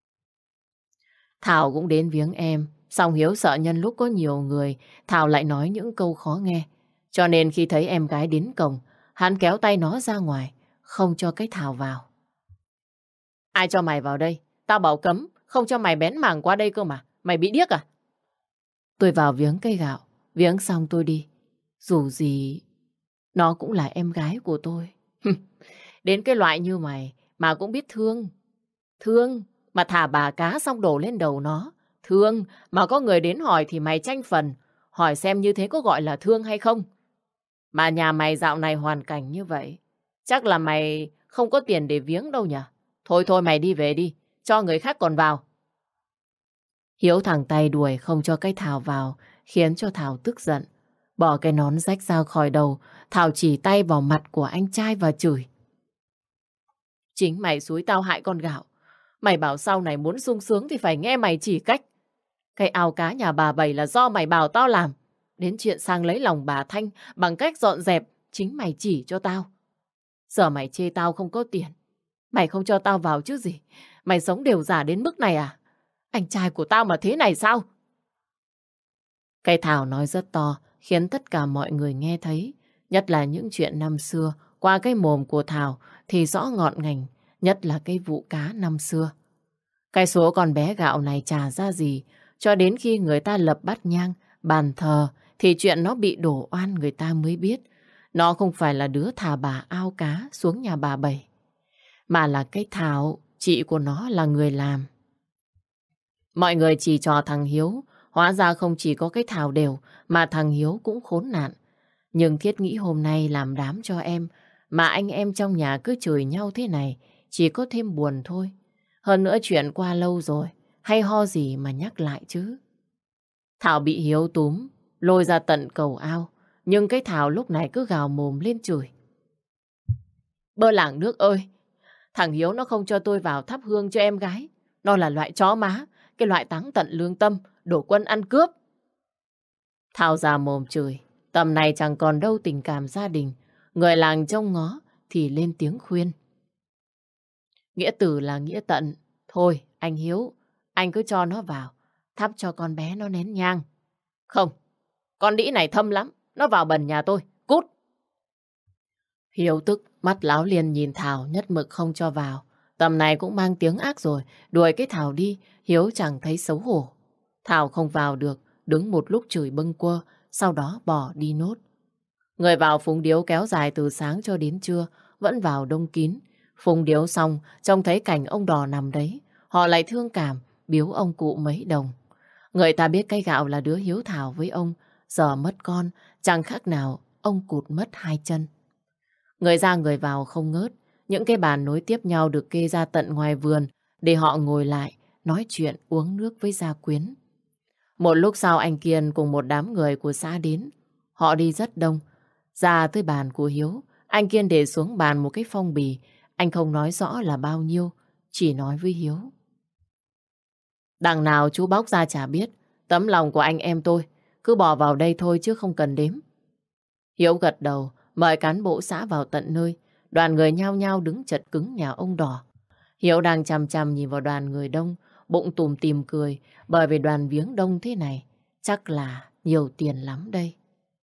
Thảo cũng đến viếng em, song Hiếu sợ nhân lúc có nhiều người, Thảo lại nói những câu khó nghe. Cho nên khi thấy em gái đến cổng, hắn kéo tay nó ra ngoài, không cho cái Thảo vào. Ai cho mày vào đây? Tao bảo cấm, không cho mày bén mảng qua đây cơ mà. Mày bị điếc à? Tôi vào viếng cây Gạo, viếng xong tôi đi. Dù gì, nó cũng là em gái của tôi. Đến cái loại như mày mà cũng biết thương. Thương mà thả bà cá xong đổ lên đầu nó. Thương mà có người đến hỏi thì mày tranh phần. Hỏi xem như thế có gọi là thương hay không. Mà nhà mày dạo này hoàn cảnh như vậy, chắc là mày không có tiền để viếng đâu nhỉ. Thôi thôi mày đi về đi, cho người khác còn vào. Hiếu thẳng tay đuổi không cho cái Thảo vào, khiến cho Thảo tức giận. Bỏ cái nón rách ra khỏi đầu, Thảo chỉ tay vào mặt của anh trai và chửi. Chính mày xúi tao hại con Gạo. Mày bảo sau này muốn sung sướng thì phải nghe mày chỉ cách. Cái ao cá nhà bà Bảy là do mày bảo tao làm. Đến chuyện sang lấy lòng bà Thanh bằng cách dọn dẹp, chính mày chỉ cho tao. Giờ mày chê tao không có tiền, Mày không cho tao vào chứ gì? Mày sống đều giả đến mức này à? Anh trai của tao mà thế này sao? Cái Thảo nói rất to, khiến tất cả mọi người nghe thấy. Nhất là những chuyện năm xưa, qua cái mồm của Thảo thì rõ ngọn ngành, nhất là cái vụ cá năm xưa. Cái số con bé gạo này chả ra gì, cho đến khi người ta lập bát nhang, bàn thờ, thì chuyện nó bị đổ oan người ta mới biết. Nó không phải là đứa thả bà ao cá xuống nhà bà Bảy, mà là cái Thảo, chị của nó là người làm. Mọi người chỉ trò thằng Hiếu, hóa ra không chỉ có cái Thảo đều, mà thằng Hiếu cũng khốn nạn. Nhưng Thiết nghĩ hôm nay làm đám cho em, mà anh em trong nhà cứ chửi nhau thế này, chỉ có thêm buồn thôi. Hơn nữa chuyện qua lâu rồi, hay ho gì mà nhắc lại chứ. Thảo bị Hiếu túm, lôi ra tận cầu ao, nhưng cái Thảo lúc này cứ gào mồm lên chửi. Bơ làng nước ơi, thằng Hiếu nó không cho tôi vào thắp hương cho em gái. Nó là loại chó má, cái loại táng tận lương tâm, đổ quân ăn cướp. Thảo ra mồm chửi, tầm này chẳng còn đâu tình cảm gia đình. Người làng trông ngó thì lên tiếng khuyên. Nghĩa tử là nghĩa tận. Thôi, anh Hiếu, anh cứ cho nó vào, thắp cho con bé nó nén nhang. Không, con đĩ này thâm lắm, nó vào bần nhà tôi, cút. Hiếu tức, mắt láo liền nhìn Thảo nhất mực không cho vào. Tầm này cũng mang tiếng ác rồi, đuổi cái Thảo đi, Hiếu chẳng thấy xấu hổ. Thảo không vào được, đứng một lúc chửi bâng quơ, sau đó bỏ đi nốt. Người vào phúng điếu kéo dài từ sáng cho đến trưa, vẫn vào đông kín. Phúng điếu xong, trông thấy cảnh ông Đò nằm đấy, họ lại thương cảm, biếu ông cụ mấy đồng. Người ta biết cái Gạo là đứa hiếu thảo với ông, giờ mất con, chẳng khác nào ông cụt mất hai chân. Người ra người vào không ngớt, những cái bàn nối tiếp nhau được kê ra tận ngoài vườn để họ ngồi lại, nói chuyện uống nước với gia quyến. Một lúc sau anh Kiên cùng một đám người của xã đến, họ đi rất đông. Ra tới bàn của Hiếu, anh Kiên để xuống bàn một cái phong bì, anh không nói rõ là bao nhiêu, chỉ nói với Hiếu. Đằng nào chú bóc ra chả biết, tấm lòng của anh em tôi, cứ bỏ vào đây thôi chứ không cần đếm. Hiếu gật đầu, mời cán bộ xã vào tận nơi, đoàn người nhao nhao đứng chật cứng nhà ông Đỏ. Hiếu đang chằm chằm nhìn vào đoàn người đông, bụng tủm tỉm cười, bởi vì đoàn viếng đông thế này, chắc là nhiều tiền lắm đây.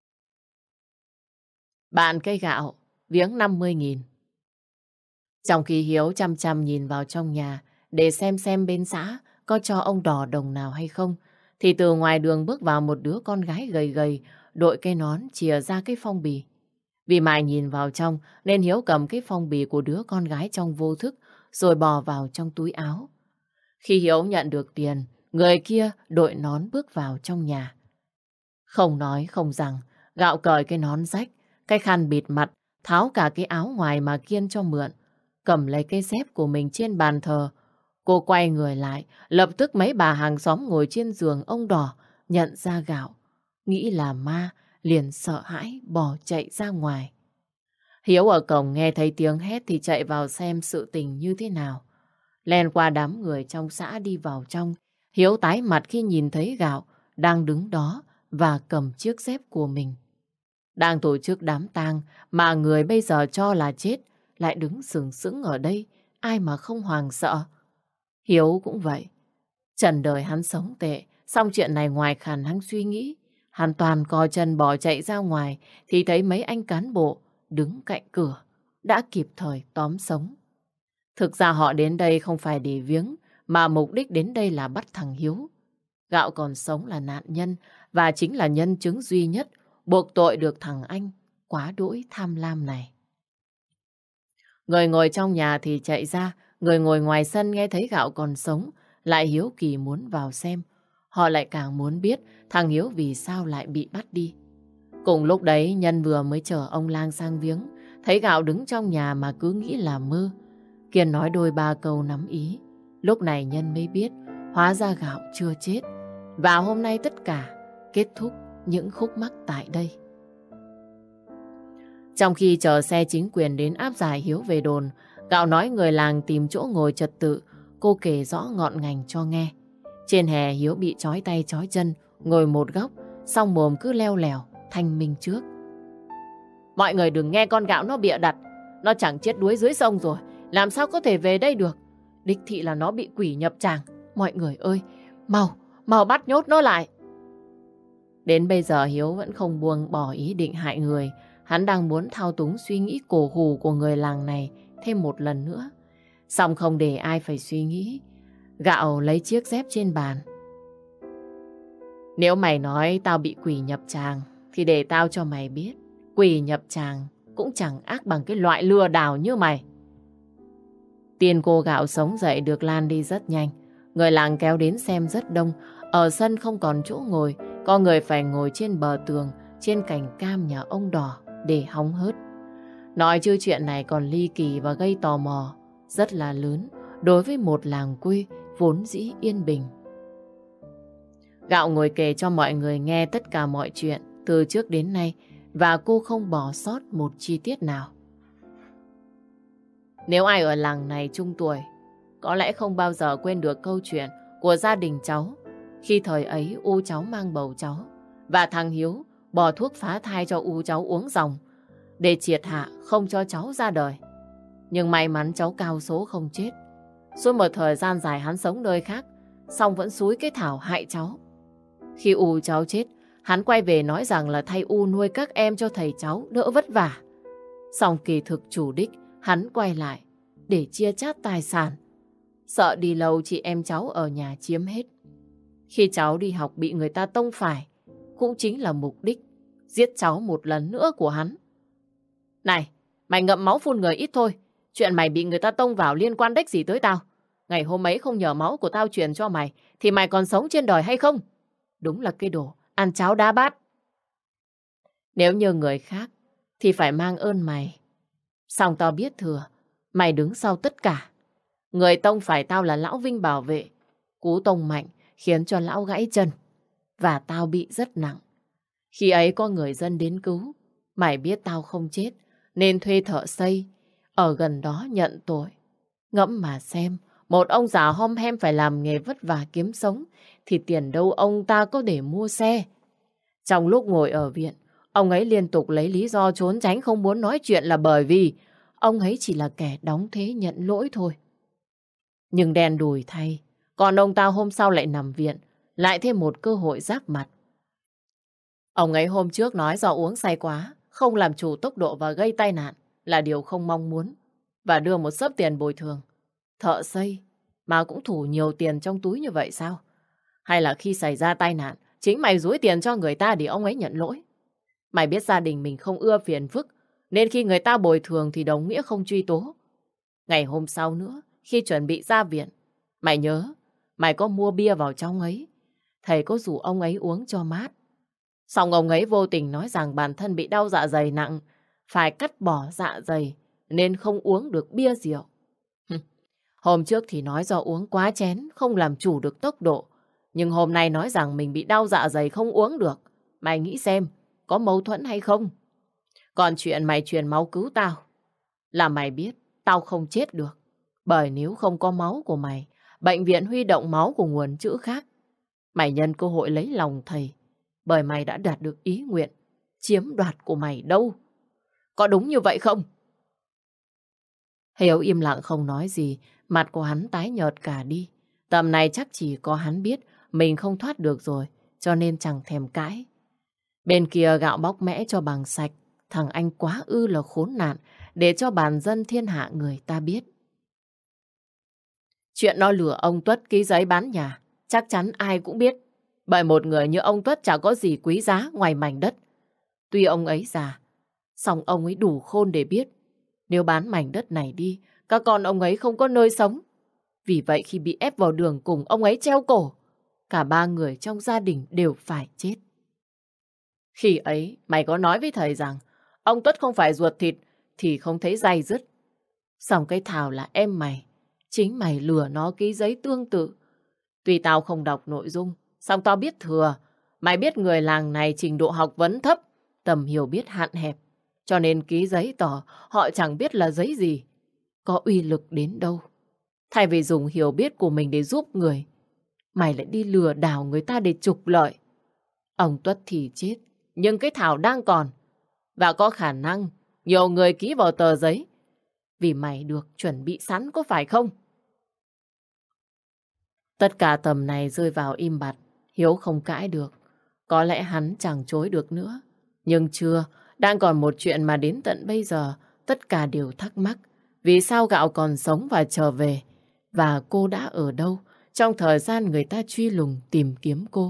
Bạn cây gạo, viếng 50.000. Trong khi Hiếu chăm chăm nhìn vào trong nhà để xem bên xã có cho ông Đỏ đồng nào hay không, thì từ ngoài đường bước vào một đứa con gái gầy gầy, đội cái nón chìa ra cái phong bì. Vì mải nhìn vào trong nên Hiếu cầm cái phong bì của đứa con gái trong vô thức rồi bò vào trong túi áo. Khi Hiếu nhận được tiền, người kia đội nón bước vào trong nhà. Không nói không rằng, Gạo cởi cái nón rách, cái khăn bịt mặt, tháo cả cái áo ngoài mà Kiên cho mượn, cầm lấy cái dép của mình trên bàn thờ. Cô quay người lại, lập tức mấy bà hàng xóm ngồi trên giường ông Đỏ nhận ra Gạo, nghĩ là ma, liền sợ hãi bỏ chạy ra ngoài. Hiếu ở cổng nghe thấy tiếng hét thì chạy vào xem sự tình như thế nào. Len qua đám người trong xã đi vào trong, Hiếu tái mặt khi nhìn thấy Gạo đang đứng đó và cầm chiếc dép của mình. Đang tổ chức đám tang mà người bây giờ cho là chết lại đứng sừng sững ở đây, ai mà không hoàng sợ. Hiếu cũng vậy. Trần đời hắn sống tệ, xong chuyện này ngoài khả năng suy nghĩ, hắn toàn co chân bỏ chạy ra ngoài thì thấy mấy anh cán bộ đứng cạnh cửa, đã kịp thời tóm sống. Thực ra họ đến đây không phải để viếng, mà mục đích đến đây là bắt thằng Hiếu. Gạo còn sống là nạn nhân và chính là nhân chứng duy nhất buộc tội được thằng anh quá đỗi tham lam này. Người ngồi trong nhà thì chạy ra, người ngồi ngoài sân nghe thấy Gạo còn sống lại hiếu kỳ muốn vào xem. Họ lại càng muốn biết thằng Hiếu vì sao lại bị bắt đi. Cùng lúc đấy Nhân vừa mới chở ông Lang sang viếng, thấy Gạo đứng trong nhà mà cứ nghĩ là mơ. Kiên nói đôi ba câu nắm ý. Lúc này Nhân mới biết hóa ra Gạo chưa chết. Và hôm nay tất cả kết thúc những khúc mắc tại đây. Trong khi chờ xe chính quyền đến áp giải Hiếu về đồn, Gạo nói người làng tìm chỗ ngồi trật tự. Cô kể rõ ngọn ngành cho nghe. Trên hè Hiếu bị trói tay trói chân, ngồi một góc, song mồm cứ leo lèo, thanh minh trước. Mọi người đừng nghe con Gạo nó bịa đặt. Nó chẳng chết đuối dưới sông rồi, làm sao có thể về đây được. Đích thị là nó bị quỷ nhập tràng. Mọi người ơi, mau bắt nhốt nó lại. Đến bây giờ Hiếu vẫn không buông bỏ ý định hại người. Hắn đang muốn thao túng suy nghĩ cổ hủ của người làng này thêm một lần nữa. Xong không để ai phải suy nghĩ, Gạo lấy chiếc dép trên bàn. Nếu mày nói tao bị quỷ nhập tràng, thì để tao cho mày biết, quỷ nhập tràng cũng chẳng ác bằng cái loại lừa đảo như mày. Tiền cô Gạo sống dậy được lan đi rất nhanh. Người làng kéo đến xem rất đông. Ở sân không còn chỗ ngồi, có người phải ngồi trên bờ tường, trên cành cam nhà ông Đỏ để hóng hớt. Nói chứ chuyện này còn ly kỳ và gây tò mò rất là lớn đối với một làng quê vốn dĩ yên bình. Gạo ngồi kể cho mọi người nghe tất cả mọi chuyện từ trước đến nay và cô không bỏ sót một chi tiết nào. Nếu ai ở làng này trung tuổi, có lẽ không bao giờ quên được câu chuyện của gia đình cháu khi thời ấy U cháu mang bầu cháu và thằng Hiếu bỏ thuốc phá thai cho U cháu uống dòng để triệt hạ không cho cháu ra đời. Nhưng may mắn cháu cao số không chết. Suốt một thời gian dài hắn sống nơi khác, xong vẫn xúi cái Thảo hại cháu. Khi U cháu chết, hắn quay về nói rằng là thay U nuôi các em cho thầy cháu đỡ vất vả. Xong kỳ thực chủ đích, hắn quay lại để chia chác tài sản. Sợ đi lâu chị em cháu ở nhà chiếm hết. Khi cháu đi học bị người ta tông phải, cũng chính là mục đích giết cháu một lần nữa của hắn. Này, mày ngậm máu phun người ít thôi. Chuyện mày bị người ta tông vào liên quan đếch gì tới tao. Ngày hôm ấy không nhờ máu của tao truyền cho mày, thì mày còn sống trên đời hay không? Đúng là cái đồ ăn cháo đá bát. Nếu như người khác thì phải mang ơn mày. Xong tao biết thừa, mày đứng sau tất cả. Người tông phải tao là Lão Vinh bảo vệ. Cú tông mạnh khiến cho lão gãy chân. Và tao bị rất nặng. Khi ấy có người dân đến cứu. Mày biết tao không chết, nên thuê thợ xây ở gần đó nhận tội. Ngẫm mà xem, một ông già hom hem phải làm nghề vất vả kiếm sống, thì tiền đâu ông ta có để mua xe. Trong lúc ngồi ở viện, ông ấy liên tục lấy lý do trốn tránh không muốn nói chuyện là bởi vì ông ấy chỉ là kẻ đóng thế nhận lỗi thôi. Nhưng đen đủi thay, còn ông ta hôm sau lại nằm viện, lại thêm một cơ hội giáp mặt. Ông ấy hôm trước nói do uống say quá, không làm chủ tốc độ và gây tai nạn là điều không mong muốn, và đưa một xấp tiền bồi thường. Thợ xây mà cũng thủ nhiều tiền trong túi như vậy sao? Hay là khi xảy ra tai nạn, chính mày dối tiền cho người ta để ông ấy nhận lỗi? Mày biết gia đình mình không ưa phiền phức, nên khi người ta bồi thường thì đồng nghĩa không truy tố. Ngày hôm sau nữa, khi chuẩn bị ra viện, mày nhớ, mày có mua bia vào trong ấy. Thầy có rủ ông ấy uống cho mát. Xong ông ấy vô tình nói rằng bản thân bị đau dạ dày nặng, phải cắt bỏ dạ dày, nên không uống được bia rượu. Hôm trước thì nói do uống quá chén, không làm chủ được tốc độ. Nhưng hôm nay nói rằng mình bị đau dạ dày không uống được. Mày nghĩ xem, có mâu thuẫn hay không? Còn chuyện mày truyền máu cứu tao, là mày biết tao không chết được. Bởi nếu không có máu của mày, bệnh viện huy động máu của nguồn chữ khác. Mày nhân cơ hội lấy lòng thầy, bởi mày đã đạt được ý nguyện chiếm đoạt của mày đâu. Có đúng như vậy không? Hiếu im lặng không nói gì, mặt của hắn tái nhợt cả đi. Tầm này chắc chỉ có hắn biết mình không thoát được rồi, cho nên chẳng thèm cãi. Bên kia Gạo bóc mẽ cho bằng sạch, thằng anh quá ư là khốn nạn, để cho bàn dân thiên hạ người ta biết. Chuyện nó lừa ông Tuất ký giấy bán nhà, chắc chắn ai cũng biết. Bởi một người như ông Tuất chả có gì quý giá ngoài mảnh đất. Tuy ông ấy già, song ông ấy đủ khôn để biết nếu bán mảnh đất này đi, các con ông ấy không có nơi sống. Vì vậy khi bị ép vào đường cùng ông ấy treo cổ, cả ba người trong gia đình đều phải chết. Khi ấy mày có nói với thầy rằng ông Tuất không phải ruột thịt thì không thấy day dứt. Song cái Thảo là em mày, chính mày lừa nó ký giấy tương tự. Tuy tao không đọc nội dung, song tao biết thừa. Mày biết người làng này trình độ học vấn thấp, tầm hiểu biết hạn hẹp. Cho nên ký giấy tờ họ chẳng biết là giấy gì, có uy lực đến đâu. Thay vì dùng hiểu biết của mình để giúp người, mày lại đi lừa đảo người ta để trục lợi. Ông Tuất thì chết, nhưng cái Thảo đang còn. Và có khả năng nhiều người ký vào tờ giấy vì mày được chuẩn bị sẵn có phải không? Tất cả tầm này rơi vào im bặt, Hiếu không cãi được. Có lẽ hắn chẳng chối được nữa. Nhưng chưa, đang còn một chuyện mà đến tận bây giờ tất cả đều thắc mắc. Vì sao Gạo còn sống và trở về? Và cô đã ở đâu trong thời gian người ta truy lùng tìm kiếm cô?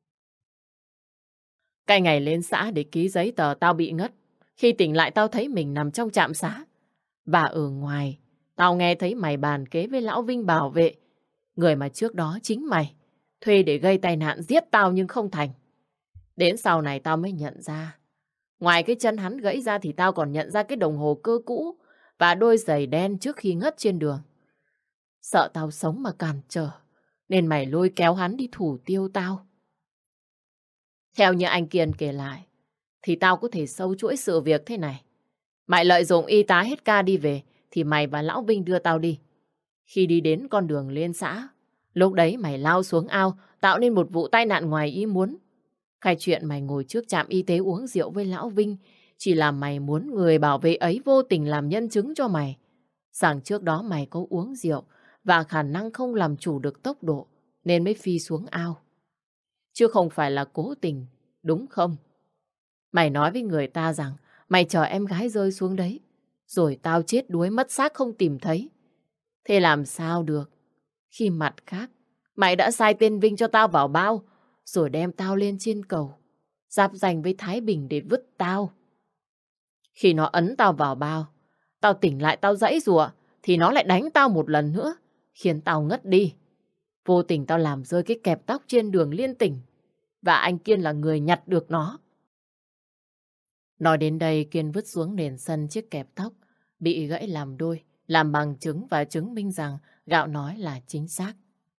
Cái ngày lên xã để ký giấy tờ tao bị ngất. Khi tỉnh lại tao thấy mình nằm trong trạm xá. Và ở ngoài, tao nghe thấy mày bàn kế với lão Vinh bảo vệ. Người mà trước đó chính mày thuê để gây tai nạn giết tao nhưng không thành. Đến sau này tao mới nhận ra. Ngoài cái chân hắn gãy ra thì tao còn nhận ra cái đồng hồ cơ cũ và đôi giày đen trước khi ngất trên đường. Sợ tao sống mà cản trở, nên mày lôi kéo hắn đi thủ tiêu tao. Theo như anh Kiên kể lại, thì tao có thể sâu chuỗi sự việc thế này. Mày lợi dụng y tá hết ca đi về, thì mày và Lão Vinh đưa tao đi. Khi đi đến con đường lên xã, lúc đấy mày lao xuống ao, tạo nên một vụ tai nạn ngoài ý muốn. Cái chuyện mày ngồi trước trạm y tế uống rượu với Lão Vinh chỉ là mày muốn người bảo vệ ấy vô tình làm nhân chứng cho mày. Rằng trước đó mày có uống rượu và khả năng không làm chủ được tốc độ nên mới phi xuống ao. Chứ không phải là cố tình, đúng không? Mày nói với người ta rằng mày chờ em gái rơi xuống đấy, rồi tao chết đuối mất xác không tìm thấy. Thế làm sao được? Khi mặt khác, mày đã sai tên Vinh cho tao vào bao, rồi đem tao lên trên cầu, giáp danh với Thái Bình để vứt tao. Khi nó ấn tao vào bao, tao tỉnh lại tao giãy giụa, thì nó lại đánh tao một lần nữa, khiến tao ngất đi. Vô tình tao làm rơi cái kẹp tóc trên đường liên tỉnh, và anh Kiên là người nhặt được nó. Nói đến đây, Kiên vứt xuống nền sân chiếc kẹp tóc, bị gãy làm đôi, làm bằng chứng và chứng minh rằng Gạo nói là chính xác.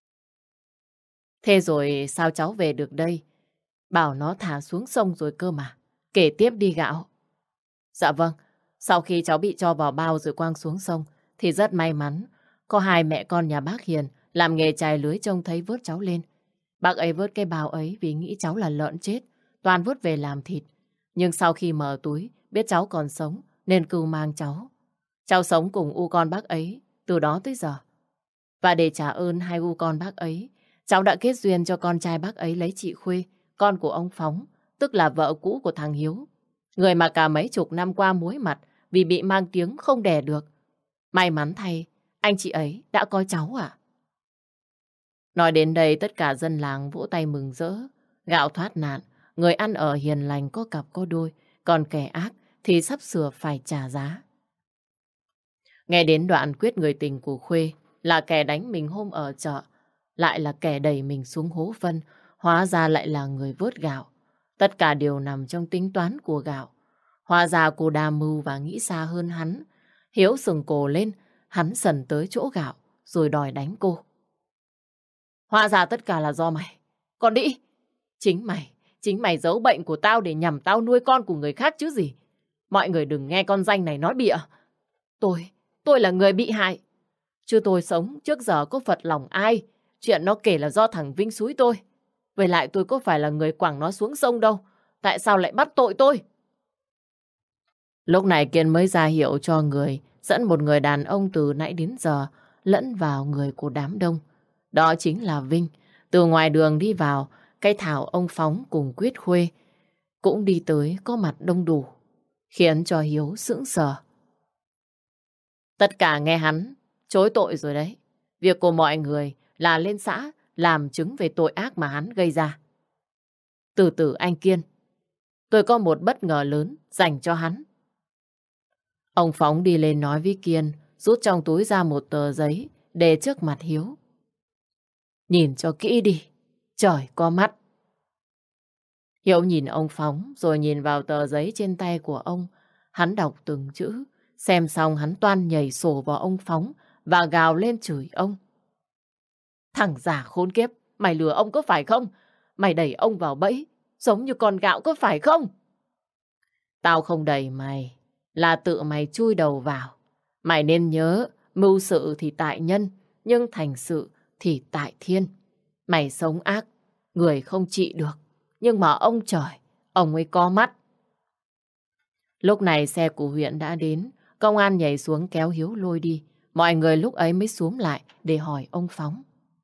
Thế rồi sao cháu về được đây? Bảo nó thả xuống sông rồi cơ mà. Kể tiếp đi Gạo. Dạ vâng, sau khi cháu bị cho vào bao rồi quăng xuống sông, thì rất may mắn. Có hai mẹ con nhà bác Hiền làm nghề chài lưới trông thấy vớt cháu lên. Bác ấy vớt cái bao ấy vì nghĩ cháu là lợn chết, toàn vớt về làm thịt. Nhưng sau khi mở túi, biết cháu còn sống, nên cưu mang cháu. Cháu sống cùng u con bác ấy, từ đó tới giờ. Và để trả ơn hai u con bác ấy, cháu đã kết duyên cho con trai bác ấy lấy chị Khuê, con của ông Phóng, tức là vợ cũ của thằng Hiếu. Người mà cả mấy chục năm qua muối mặt vì bị mang tiếng không đẻ được. May mắn thay, anh chị ấy đã có cháu ạ. Nói đến đây tất cả dân làng vỗ tay mừng rỡ. Gạo thoát nạn, người ăn ở hiền lành có cặp có đôi, còn kẻ ác thì sắp sửa phải trả giá. Nghe đến đoạn quyết người tình của Khuê là kẻ đánh mình hôm ở chợ, lại là kẻ đẩy mình xuống hố phân, hóa ra lại là người vớt Gạo. Tất cả đều nằm trong tính toán của Gạo. Hóa ra cô đa mưu và nghĩ xa hơn hắn. Hiếu sừng cổ lên, hắn sần tới chỗ Gạo, rồi đòi đánh cô. Hóa ra tất cả là do mày. Con đĩ, chính mày giấu bệnh của tao để nhằm tao nuôi con của người khác chứ gì. Mọi người đừng nghe con danh này nói bịa. Tôi là người bị hại. Chứ tôi sống trước giờ có phật lòng ai. Chuyện nó kể là do thằng Vinh xúi tôi. Với lại tôi có phải là người quẳng nó xuống sông đâu. Tại sao lại bắt tội tôi? Lúc này Kiên mới ra hiệu cho người dẫn một người đàn ông từ nãy đến giờ lẫn vào người của đám đông. Đó chính là Vinh. Từ ngoài đường đi vào, cái thảo ông Phóng cùng Quyết Khuê cũng đi tới có mặt đông đủ, khiến cho Hiếu sững sờ. Tất cả nghe hắn chối tội rồi đấy. Việc của mọi người là lên xã làm chứng về tội ác mà hắn gây ra. Từ từ anh Kiên, tôi có một bất ngờ lớn dành cho hắn. Ông Phóng đi lên nói với Kiên, rút trong túi ra một tờ giấy để trước mặt Hiếu. Nhìn cho kỹ đi, trời có mắt. Hiếu nhìn ông Phóng rồi nhìn vào tờ giấy trên tay của ông. Hắn đọc từng chữ, xem xong hắn toan nhảy sổ vào ông Phóng và gào lên chửi ông. Thằng già khốn kiếp, mày lừa ông có phải không? Mày đẩy ông vào bẫy, giống như con gạo có phải không? Tao không đẩy mày, là tự mày chui đầu vào. Mày nên nhớ, mưu sự thì tại nhân, nhưng thành sự thì tại thiên. Mày sống ác, người không trị được. Nhưng mà ông trời, ông ấy có mắt. Lúc này xe của huyện đã đến. Công an nhảy xuống kéo Hiếu lôi đi. Mọi người lúc ấy mới xúm lại để hỏi ông Phóng.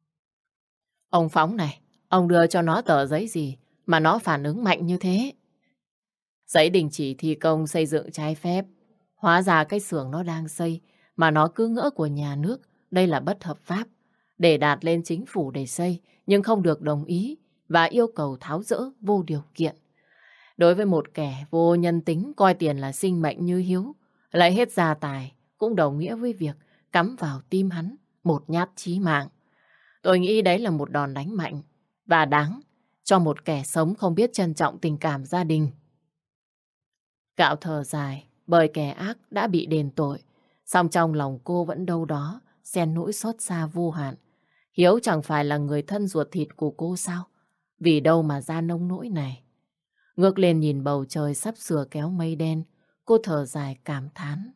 Ông Phóng này, ông đưa cho nó tờ giấy gì mà nó phản ứng mạnh như thế? Giấy đình chỉ thi công xây dựng trái phép. Hóa ra cái xưởng nó đang xây mà nó cứ ngỡ của nhà nước, đây là bất hợp pháp. Để đạt lên chính phủ để xây nhưng không được đồng ý và yêu cầu tháo dỡ vô điều kiện. Đối với một kẻ vô nhân tính coi tiền là sinh mệnh như Hiếu, lại hết gia tài cũng đồng nghĩa với việc cắm vào tim hắn một nhát chí mạng. Tôi nghĩ đấy là một đòn đánh mạnh và đáng cho một kẻ sống không biết trân trọng tình cảm gia đình. Gạo thở dài bởi kẻ ác đã bị đền tội, song trong lòng cô vẫn đâu đó xen nỗi xót xa vô hạn. Hiếu chẳng phải là người thân ruột thịt của cô sao? Vì đâu mà ra nông nỗi này? Ngước lên nhìn bầu trời sắp sửa kéo mây đen, cô thở dài cảm thán.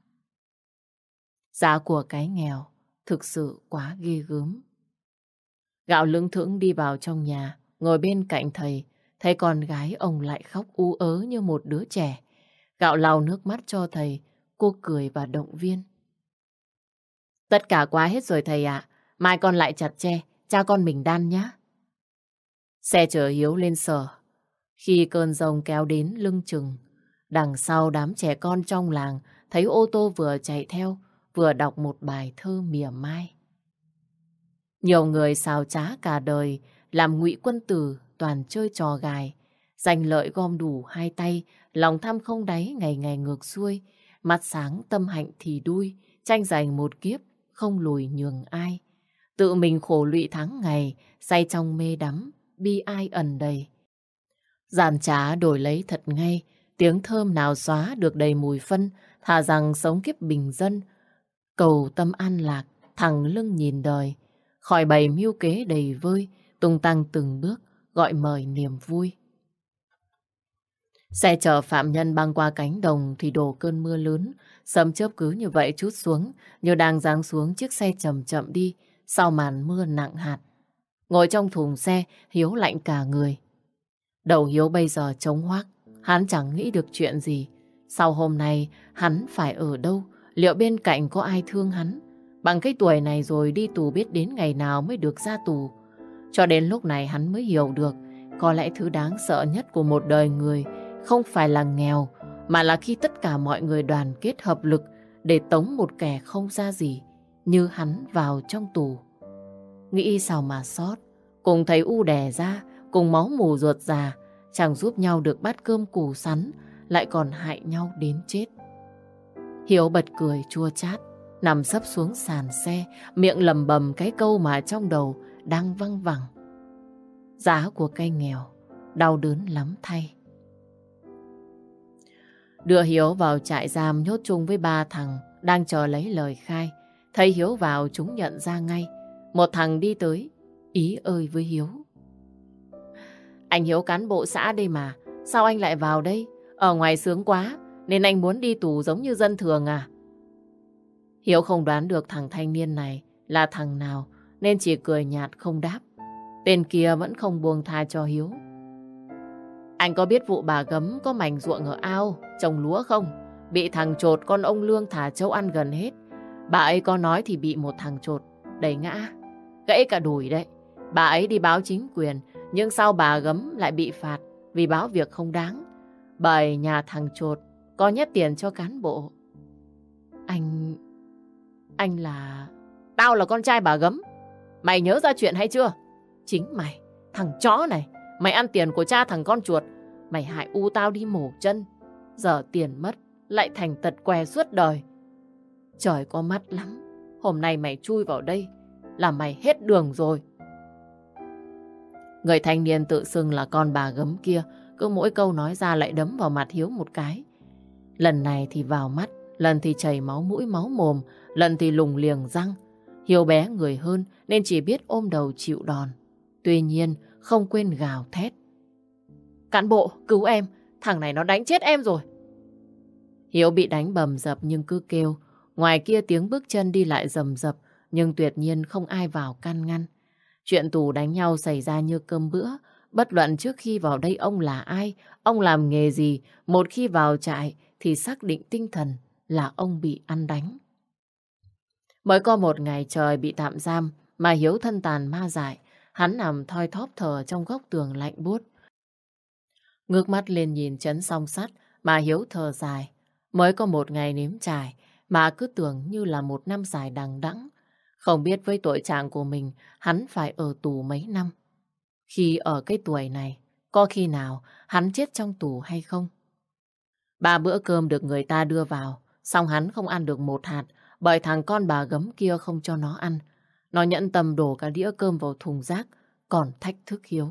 Giá của cái nghèo thực sự quá ghê gớm. Gạo lững thững đi vào trong nhà, ngồi bên cạnh thầy, thấy con gái ông lại khóc ú ớ như một đứa trẻ. Gạo lau nước mắt cho thầy, cô cười và động viên. Tất cả quá hết rồi thầy ạ, mai con lại chặt tre, cha con mình đan nhá. Xe chở Hiếu lên sở. Khi cơn giông kéo đến lưng chừng, đằng sau đám trẻ con trong làng thấy ô tô vừa chạy theo, vừa đọc một bài thơ mỉa mai. Nhiều người xào trá cả đời, làm ngụy quân tử toàn chơi trò gài, giành lợi gom đủ hai tay, lòng tham không đáy ngày ngày ngược xuôi, mắt sáng tâm hạnh thì đuôi, tranh giành một kiếp, không lùi nhường ai. Tự mình khổ lụy tháng ngày, say trong mê đắm, bi ai ẩn đầy. Giàn trá đổi lấy thật ngay, tiếng thơm nào xóa được đầy mùi phân, thà rằng sống kiếp bình dân, cầu tâm an lạc, thẳng lưng nhìn đời, khỏi bầy mưu kế đầy vơi, tung tăng từng bước, gọi mời niềm vui. Xe chở phạm nhân băng qua cánh đồng thì đổ cơn mưa lớn, sấm chớp cứ như vậy trút xuống, như đang giáng xuống chiếc xe chậm chậm đi, sau màn mưa nặng hạt. Ngồi trong thùng xe, Hiếu lạnh cả người. Đầu Hiếu bây giờ trống hoác, hắn chẳng nghĩ được chuyện gì. Sau hôm nay, hắn phải ở đâu? Liệu bên cạnh có ai thương hắn? Bằng cái tuổi này rồi đi tù biết đến ngày nào mới được ra tù. Cho đến lúc này hắn mới hiểu được, có lẽ thứ đáng sợ nhất của một đời người không phải là nghèo, mà là khi tất cả mọi người đoàn kết hợp lực để tống một kẻ không ra gì như hắn vào trong tù. Nghĩ sao mà xót, cùng thấy u đẻ ra, cùng máu mù ruột già, chẳng giúp nhau được bát cơm củ sắn, lại còn hại nhau đến chết. Hiếu bật cười chua chát, nằm sấp xuống sàn xe, miệng lầm bầm cái câu mà trong đầu đang văng vẳng. Giá của cây nghèo, đau đớn lắm thay. Đưa Hiếu vào trại giam nhốt chung với 3 thằng đang chờ lấy lời khai. Thấy Hiếu vào chúng nhận ra ngay. Một thằng đi tới, ý ơi với Hiếu. Anh Hiếu cán bộ xã đây mà, sao anh lại vào đây? Ở ngoài sướng quá, nên anh muốn đi tù giống như dân thường à? Hiếu không đoán được thằng thanh niên này là thằng nào, nên chỉ cười nhạt không đáp. Tên kia vẫn không buông tha cho Hiếu. Anh có biết vụ bà Gấm có mảnh ruộng ở ao, trồng lúa không? Bị thằng chột con ông Lương thả trâu ăn gần hết. Bà ấy có nói thì bị một thằng chột đẩy ngã, gãy cả đùi đấy. Bà ấy đi báo chính quyền, nhưng sau bà Gấm lại bị phạt vì báo việc không đáng. Bởi nhà thằng chột có nhét tiền cho cán bộ. Anh là... Tao là con trai bà Gấm. Mày nhớ ra chuyện hay chưa? Chính mày, thằng chó này, mày ăn tiền của cha thằng con chuột. Mày hại u tao đi mổ chân. Giờ tiền mất, lại thành tật què suốt đời. Trời có mắt lắm. Hôm nay mày chui vào đây là mày hết đường rồi. Người thanh niên tự xưng là con bà Gấm kia, cứ mỗi câu nói ra lại đấm vào mặt Hiếu một cái. Lần này thì vào mắt, lần thì chảy máu mũi máu mồm, lần thì lùng liềng răng. Hiếu bé người hơn nên chỉ biết ôm đầu chịu đòn. Tuy nhiên không quên gào thét. Cán bộ, cứu em, thằng này nó đánh chết em rồi. Hiếu bị đánh bầm dập nhưng cứ kêu. Ngoài kia tiếng bước chân đi lại rầm rập, nhưng tuyệt nhiên không ai vào can ngăn. Chuyện tù đánh nhau xảy ra như cơm bữa. Bất luận trước khi vào đây ông là ai, ông làm nghề gì, một khi vào trại thì xác định tinh thần là ông bị ăn đánh. Mới có một ngày trời bị tạm giam mà Hiếu thân tàn ma dại, hắn nằm thoi thóp thở trong góc tường lạnh buốt. Ngước mắt lên nhìn trấn song sắt mà Hiếu thở dài. Mới có một ngày nếm trải mà cứ tưởng như là một năm dài đằng đẵng. Không biết với tội trạng của mình hắn phải ở tù mấy năm. Khi ở cái tuổi này, có khi nào hắn chết trong tù hay không? 3 bữa cơm được người ta đưa vào, xong hắn không ăn được một hạt bởi thằng con bà gấm kia không cho nó ăn. Nó nhẫn tâm đổ cả đĩa cơm vào thùng rác, còn thách thức Hiếu.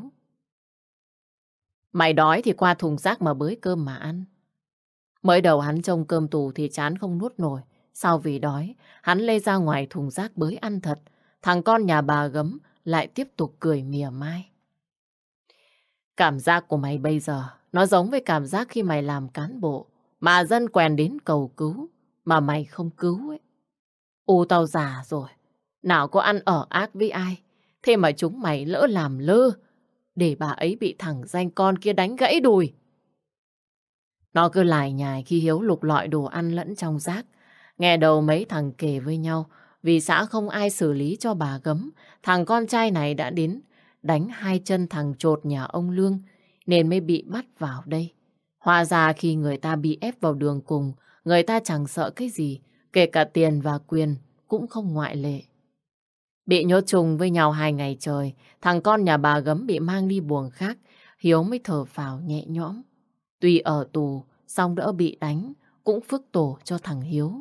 Mày đói thì qua thùng rác mà bới cơm mà ăn. Mới đầu hắn trông cơm tù thì chán không nuốt nổi. Sau vì đói, hắn lê ra ngoài thùng rác bới ăn thật. Thằng con nhà bà gấm lại tiếp tục cười mỉa mai. Cảm giác của mày bây giờ, nó giống với cảm giác khi mày làm cán bộ, mà dân quèn đến cầu cứu, mà mày không cứu ấy. Tao già rồi, nào có ăn ở ác với ai. Thế mà chúng mày lỡ làm lơ, để bà ấy bị thằng danh con kia đánh gãy đùi. Nó cứ lải nhải khi Hiếu lục lọi đồ ăn lẫn trong rác. Nghe đầu mấy thằng kể với nhau, vì xã không ai xử lý cho bà gấm, thằng con trai này đã đến đánh 2 chân thằng chột nhà ông Lương, nên mới bị bắt vào đây. Hóa ra khi người ta bị ép vào đường cùng, người ta chẳng sợ cái gì, kể cả tiền và quyền cũng không ngoại lệ. Bị nhốt chung với nhau 2 ngày trời, thằng con nhà bà gấm bị mang đi buồng khác, Hiếu mới thở phào nhẹ nhõm. Tuy ở tù, song đỡ bị đánh, cũng phước tổ cho thằng Hiếu.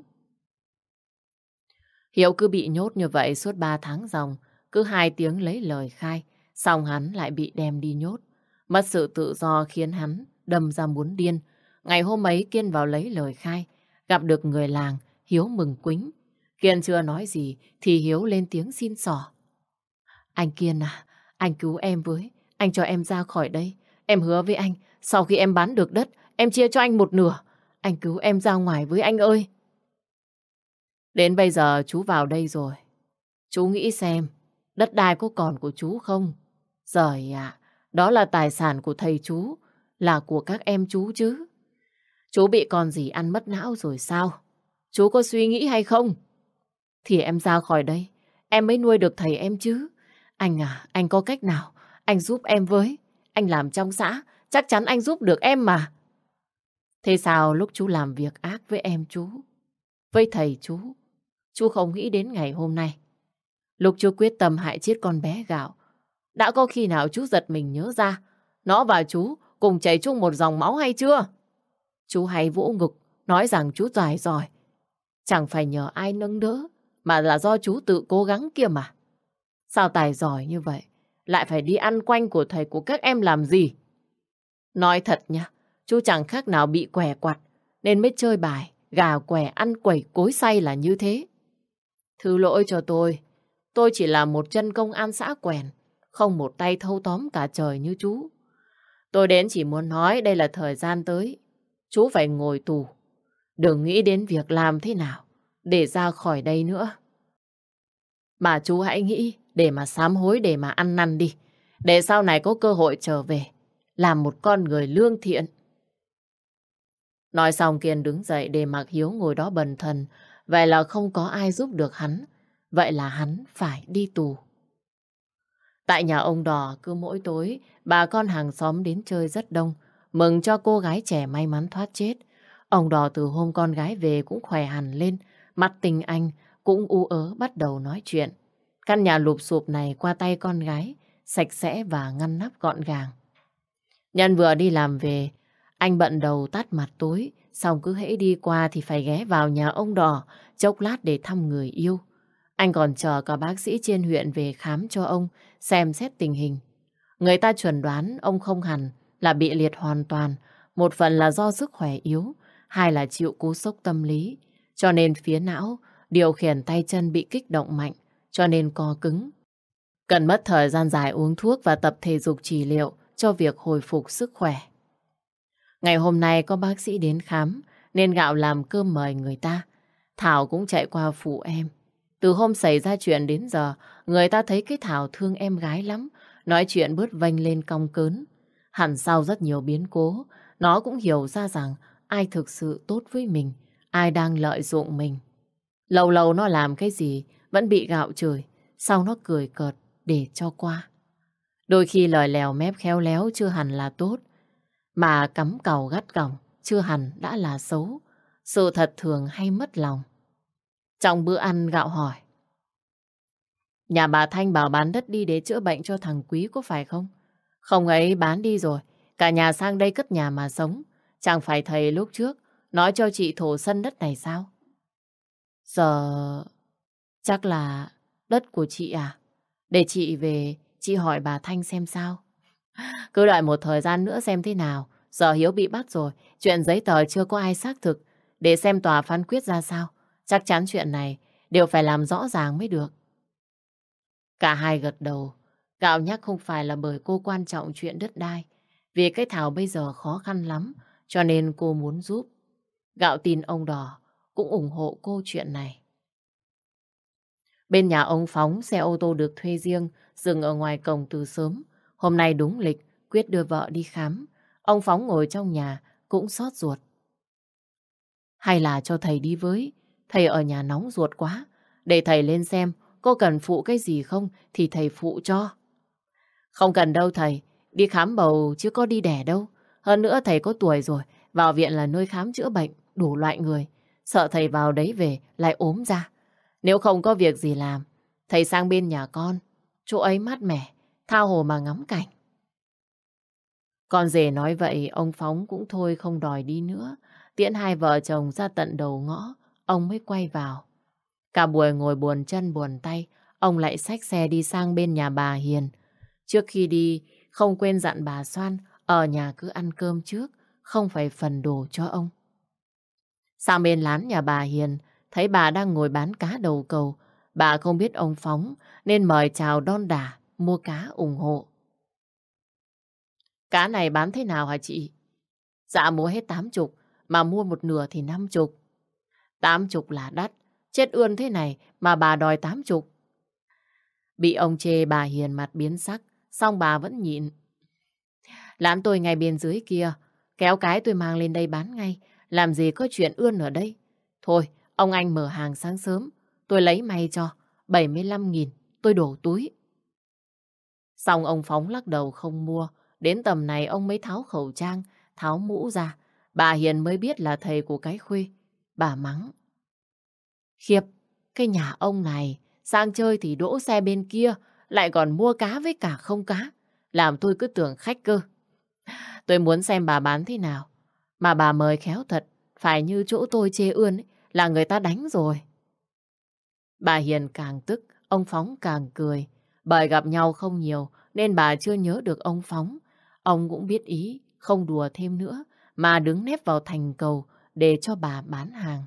Hiếu cứ bị nhốt như vậy suốt 3 tháng ròng, cứ 2 tiếng lấy lời khai, xong hắn lại bị đem đi nhốt. Mất sự tự do khiến hắn đâm ra muốn điên. Ngày hôm ấy Kiên vào lấy lời khai, gặp được người làng, Hiếu mừng quính. Kiên chưa nói gì thì Hiếu lên tiếng xin xỏ. Anh Kiên à, anh cứu em với, anh cho em ra khỏi đây. Em hứa với anh, sau khi em bán được đất, em chia cho anh 1/2. Anh cứu em ra ngoài với anh ơi. Đến bây giờ chú vào đây rồi. Chú nghĩ xem, đất đai có còn của chú không? Giời ạ, đó là tài sản của thầy chú, là của các em chú chứ. Chú bị con gì ăn mất não rồi sao? Chú có suy nghĩ hay không? Thì em ra khỏi đây, em mới nuôi được thầy em chứ. Anh à, anh có cách nào? Anh giúp em với. Anh làm trong xã, chắc chắn anh giúp được em mà. Thế sao lúc chú làm việc ác với em chú, với thầy chú không nghĩ đến ngày hôm nay? Lúc chú quyết tâm hại chết con bé Gạo, đã có khi nào chú giật mình nhớ ra nó và chú cùng chảy chung một dòng máu hay chưa? Chú hay vỗ ngực, nói rằng chú giỏi giỏi. Chẳng phải nhờ ai nâng đỡ, mà là do chú tự cố gắng kia mà. Sao tài giỏi như vậy, lại phải đi ăn quanh của thầy của các em làm gì? Nói thật nha, chú chẳng khác nào bị què quặt, nên mới chơi bài, gà què ăn quẩy cối xay là như thế. Thứ lỗi cho tôi chỉ là một chân công an xã quèn, không một tay thâu tóm cả trời như chú. Tôi đến chỉ muốn nói đây là thời gian tới, chú phải ngồi tù. Đừng nghĩ đến việc làm thế nào để ra khỏi đây nữa. Mà chú hãy nghĩ để mà sám hối, để mà ăn năn đi. Để sau này có cơ hội trở về, làm một con người lương thiện. Nói xong Kiên đứng dậy để mặc Hiếu ngồi đó bần thần. Vậy là không có ai giúp được hắn. Vậy là hắn phải đi tù. Tại nhà ông Đỏ cứ mỗi tối bà con hàng xóm đến chơi rất đông, mừng cho cô gái trẻ may mắn thoát chết. Ông Đỏ từ hôm con gái về cũng khỏe hẳn lên, mắt tinh anh cũng u ớ bắt đầu nói chuyện. Căn nhà lụp xụp này qua tay con gái, sạch sẽ và ngăn nắp gọn gàng. Nhân vừa đi làm về, anh bận đầu tắt mặt tối, xong cứ hễ đi qua thì phải ghé vào nhà ông Đỏ, chốc lát để thăm người yêu. Anh còn chờ cả bác sĩ trên huyện về khám cho ông, xem xét tình hình. Người ta chuẩn đoán ông không hẳn là bị liệt hoàn toàn, một phần là do sức khỏe yếu, hai là chịu cú sốc tâm lý. Cho nên phía não điều khiển tay chân bị kích động mạnh, cho nên co cứng. Cần mất thời gian dài uống thuốc và tập thể dục trị liệu cho việc hồi phục sức khỏe. Ngày hôm nay có bác sĩ đến khám, nên Gạo làm cơm mời người ta. Thảo cũng chạy qua phụ em. Từ hôm xảy ra chuyện đến giờ, người ta thấy cái Thảo thương em gái lắm, nói chuyện bớt vênh lên cong cớn. Hẳn sau rất nhiều biến cố, nó cũng hiểu ra rằng ai thực sự tốt với mình, ai đang lợi dụng mình. Lâu lâu nó làm cái gì vẫn bị gạo chửi, sau nó cười cợt để cho qua. Đôi khi lời lèo mép khéo léo chưa hẳn là tốt, mà cắm càu gắt gỏng chưa hẳn đã là xấu. Sự thật thường hay mất lòng. Trong bữa ăn Gạo hỏi: nhà bà Thanh bảo bán đất đi để chữa bệnh cho thằng Quý có phải không? Không ấy bán đi rồi, cả nhà sang đây cất nhà mà sống. Chẳng phải thầy lúc trước nói cho chị thổ sân đất này sao? Giờ chắc là đất của chị à? Để chị về, chị hỏi bà Thanh xem sao. Cứ đợi một thời gian nữa xem thế nào. Giờ Hiếu bị bắt rồi, chuyện giấy tờ chưa có ai xác thực. Để xem tòa phán quyết ra sao. Chắc chắn chuyện này đều phải làm rõ ràng mới được. Cả hai gật đầu. Gạo nhắc không phải là bởi cô quan trọng chuyện đất đai. Vì cái Thảo bây giờ khó khăn lắm, cho nên cô muốn giúp. Gạo tin ông Đỏ cũng ủng hộ cô chuyện này. Bên nhà ông Phóng, xe ô tô được thuê riêng, dừng ở ngoài cổng từ sớm. Hôm nay đúng lịch, Quyết đưa vợ đi khám. Ông Phóng ngồi trong nhà, cũng xót ruột. Hay là cho thầy đi với, thầy ở nhà nóng ruột quá. Để thầy lên xem, cô cần phụ cái gì không thì thầy phụ cho. Không cần đâu thầy, đi khám bầu chứ có đi đẻ đâu. Hơn nữa thầy có tuổi rồi, vào viện là nơi khám chữa bệnh, đủ loại người. Sợ thầy vào đấy về lại ốm ra. Nếu không có việc gì làm, thầy sang bên nhà con, chỗ ấy mát mẻ, tha hồ mà ngắm cảnh. Con rể nói vậy, ông Phóng cũng thôi không đòi đi nữa. Tiễn hai vợ chồng ra tận đầu ngõ, ông mới quay vào. Cả buổi ngồi buồn chân buồn tay, ông lại xách xe đi sang bên nhà bà Hiền. Trước khi đi, không quên dặn bà Soan ở nhà cứ ăn cơm trước, không phải phần đồ cho ông. Sang bên lán nhà bà Hiền, thấy bà đang ngồi bán cá đầu cầu. Bà không biết ông Phóng nên mời chào đon đả, mua cá ủng hộ. Cá này bán thế nào hả chị? Dạ mua hết 80, mà mua một nửa thì 50. 80 là đắt, chết ươn thế này mà bà đòi 80. Bị ông chê bà Hiền mặt biến sắc, xong bà vẫn nhịn. Lán tôi ngay bên dưới kia, kéo cái tôi mang lên đây bán ngay, làm gì có chuyện ươn ở đây. Thôi, ông anh mở hàng sáng sớm, tôi lấy may cho, 75.000, tôi đổ túi. Xong ông Phóng lắc đầu không mua, đến tầm này ông mới tháo khẩu trang, tháo mũ ra. Bà Hiền mới biết là thầy của cái Khuê. Bà mắng: khiếp, cái nhà ông này, sang chơi thì đỗ xe bên kia, lại còn mua cá với cả không cá. Làm tôi cứ tưởng khách cơ. Tôi muốn xem bà bán thế nào. Mà bà mời khéo thật, phải như chỗ tôi chê ươn ấy, là người ta đánh rồi. Bà Hiền càng tức, ông Phóng càng cười. Bởi gặp nhau không nhiều nên bà chưa nhớ được ông Phóng. Ông cũng biết ý, không đùa thêm nữa, mà đứng nép vào thành cầu để cho bà bán hàng.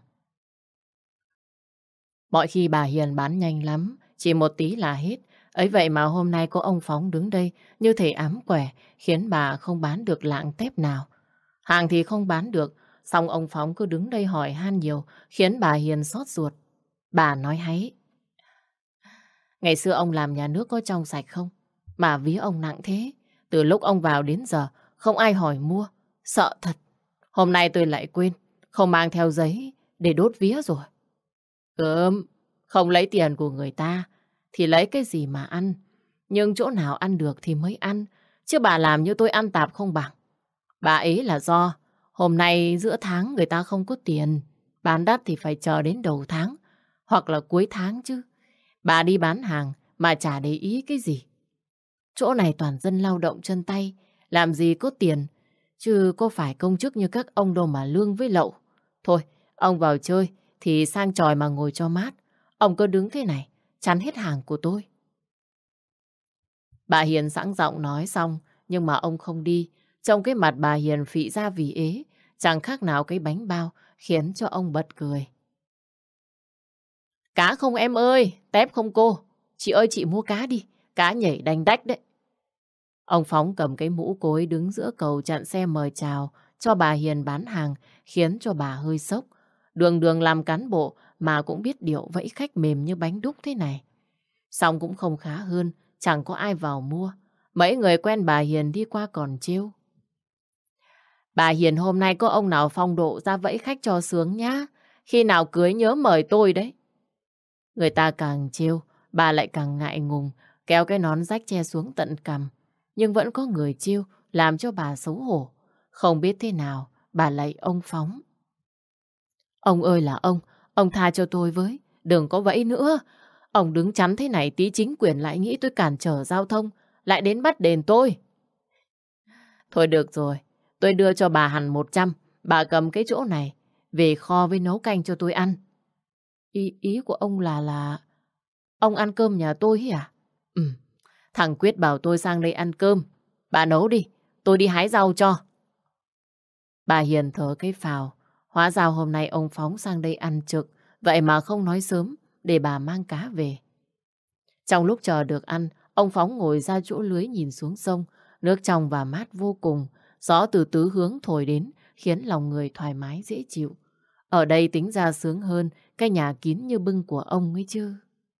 Mọi khi bà Hiền bán nhanh lắm, chỉ một tí là hết. Ấy vậy mà hôm nay có ông Phóng đứng đây như thể ám quẻ, khiến bà không bán được lạng tép nào. Hàng thì không bán được, xong ông Phóng cứ đứng đây hỏi han nhiều, khiến bà Hiền xót ruột. Bà nói háy: ngày xưa ông làm nhà nước có trong sạch không? Mà ví ông nặng thế. Từ lúc ông vào đến giờ, không ai hỏi mua. Sợ thật. Hôm nay tôi lại quên, không mang theo giấy để đốt vía rồi. Không lấy tiền của người ta, thì lấy cái gì mà ăn? Nhưng chỗ nào ăn được thì mới ăn. Chứ bà làm như tôi ăn tạp không bằng. Bà ấy là do hôm nay giữa tháng người ta không có tiền. Bán đắt thì phải chờ đến đầu tháng, hoặc là cuối tháng chứ. Bà đi bán hàng mà chả để ý cái gì. Chỗ này toàn dân lao động chân tay, làm gì có tiền, chứ có phải công chức như các ông đâu mà lương với lậu. Thôi, ông vào chơi thì sang tròi mà ngồi cho mát. Ông cứ đứng thế này, chắn hết hàng của tôi. Bà Hiền sẵn giọng nói xong, nhưng mà ông không đi. Trong cái mặt bà Hiền phị ra vì ế, chẳng khác nào cái bánh bao, khiến cho ông bật cười. Cá không em ơi, tép không cô. Chị ơi chị mua cá đi, cá nhảy đành đách đấy. Ông Phóng cầm cái mũ cối đứng giữa cầu chặn xe mời chào cho bà Hiền bán hàng, khiến cho bà hơi sốc. Đường đường làm cán bộ mà cũng biết điệu vẫy khách mềm như bánh đúc thế này. Xong cũng không khá hơn, chẳng có ai vào mua. Mấy người quen bà Hiền đi qua còn trêu: bà Hiền hôm nay có ông nào phong độ ra vẫy khách cho sướng nhá. Khi nào cưới nhớ mời tôi đấy. Người ta càng trêu, bà lại càng ngại ngùng, kéo cái nón rách che xuống tận cằm. Nhưng vẫn có người trêu, làm cho bà xấu hổ. Không biết thế nào, bà lạy ông Phóng. Ông ơi là ông tha cho tôi với, đừng có vẫy nữa. Ông đứng chắn thế này tí chính quyền lại nghĩ tôi cản trở giao thông, lại đến bắt đền tôi. Thôi được rồi, tôi đưa cho bà hẳn 100, bà cầm cái chỗ này, về kho với nấu canh cho tôi ăn. Ý của ông là... Ông ăn cơm nhà tôi ấy à? Ừ, thằng Quyết bảo tôi sang đây ăn cơm. Bà nấu đi, tôi đi hái rau cho. Bà Hiền thở cái phào. Hóa ra hôm nay ông Phóng sang đây ăn trực, vậy mà không nói sớm để bà mang cá về. Trong lúc chờ được ăn, ông Phóng ngồi ra chỗ lưới nhìn xuống sông. Nước trong và mát vô cùng, gió từ tứ hướng thổi đến, khiến lòng người thoải mái dễ chịu. Ở đây tính ra sướng hơn cái nhà kín như bưng của ông ấy chứ.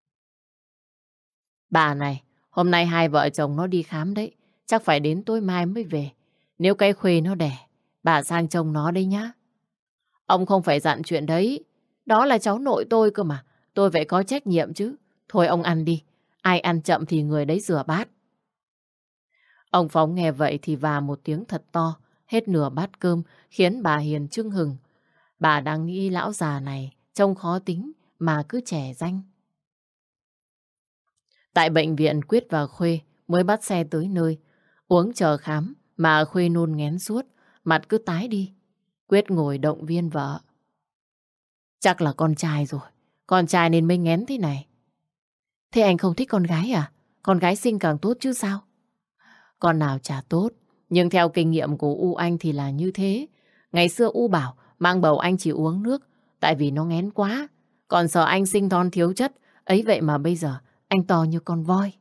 Bà này, hôm nay hai vợ chồng nó đi khám đấy, chắc phải đến tối mai mới về. Nếu cái khuê nó đẻ, bà sang trông nó đấy nhá. Ông không phải dặn chuyện đấy, đó là cháu nội tôi cơ mà, tôi phải có trách nhiệm chứ. Thôi ông ăn đi, ai ăn chậm thì người đấy rửa bát. Ông Phóng nghe vậy thì và một tiếng thật to, hết nửa bát cơm, khiến bà Hiền chưng hừng. Bà đang nghĩ lão già này trông khó tính mà cứ trẻ danh. Tại bệnh viện Quyết và Khuê mới bắt xe tới nơi. Uống chờ khám mà Khuê nôn nghén suốt, mặt cứ tái đi. Quyết ngồi động viên vợ. Chắc là con trai rồi, con trai nên mới nghén thế này. Thế anh không thích con gái à? Con gái xinh càng tốt chứ sao? Con nào chả tốt, nhưng theo kinh nghiệm của U Anh thì là như thế. Ngày xưa U bảo mang bầu anh chỉ uống nước, tại vì nó nghén quá. Còn sợ anh sinh non thiếu chất, ấy vậy mà bây giờ anh to như con voi.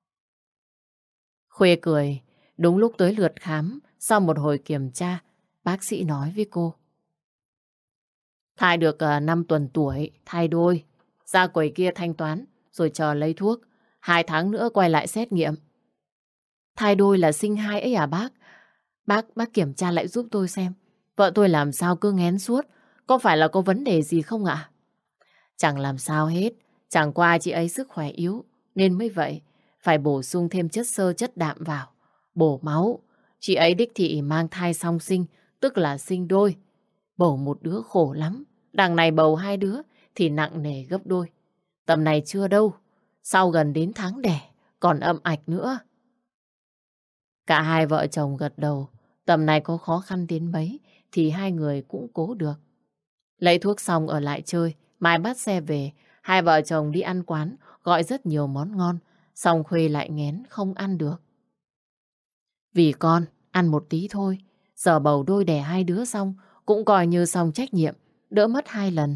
Khuê cười, đúng lúc tới lượt khám, sau một hồi kiểm tra, bác sĩ nói với cô. Thai được 5 tuần tuổi, thai đôi, ra quầy kia thanh toán, rồi chờ lấy thuốc. 2 tháng nữa quay lại xét nghiệm. Thai đôi là sinh hai ấy à bác? Bác kiểm tra lại giúp tôi xem. Vợ tôi làm sao cứ nghén suốt, có phải là có vấn đề gì không ạ? Chẳng làm sao hết, chẳng qua chị ấy sức khỏe yếu, nên mới vậy. Phải bổ sung thêm chất xơ chất đạm vào, bổ máu. Chị ấy đích thị mang thai song sinh, tức là sinh đôi. Bầu một đứa khổ lắm, đằng này bầu 2 đứa thì nặng nề gấp đôi. Tầm này chưa đâu, sau gần đến tháng đẻ, còn âm ạch nữa. Cả hai vợ chồng gật đầu, tầm này có khó khăn đến mấy thì hai người cũng cố được. Lấy thuốc xong ở lại chơi, mai bắt xe về, hai vợ chồng đi ăn quán, gọi rất nhiều món ngon, xong Khuê lại nghén không ăn được. Vì con, ăn một tí thôi, giờ bầu đôi đẻ 2 đứa xong, cũng coi như xong trách nhiệm, đỡ mất 2 lần.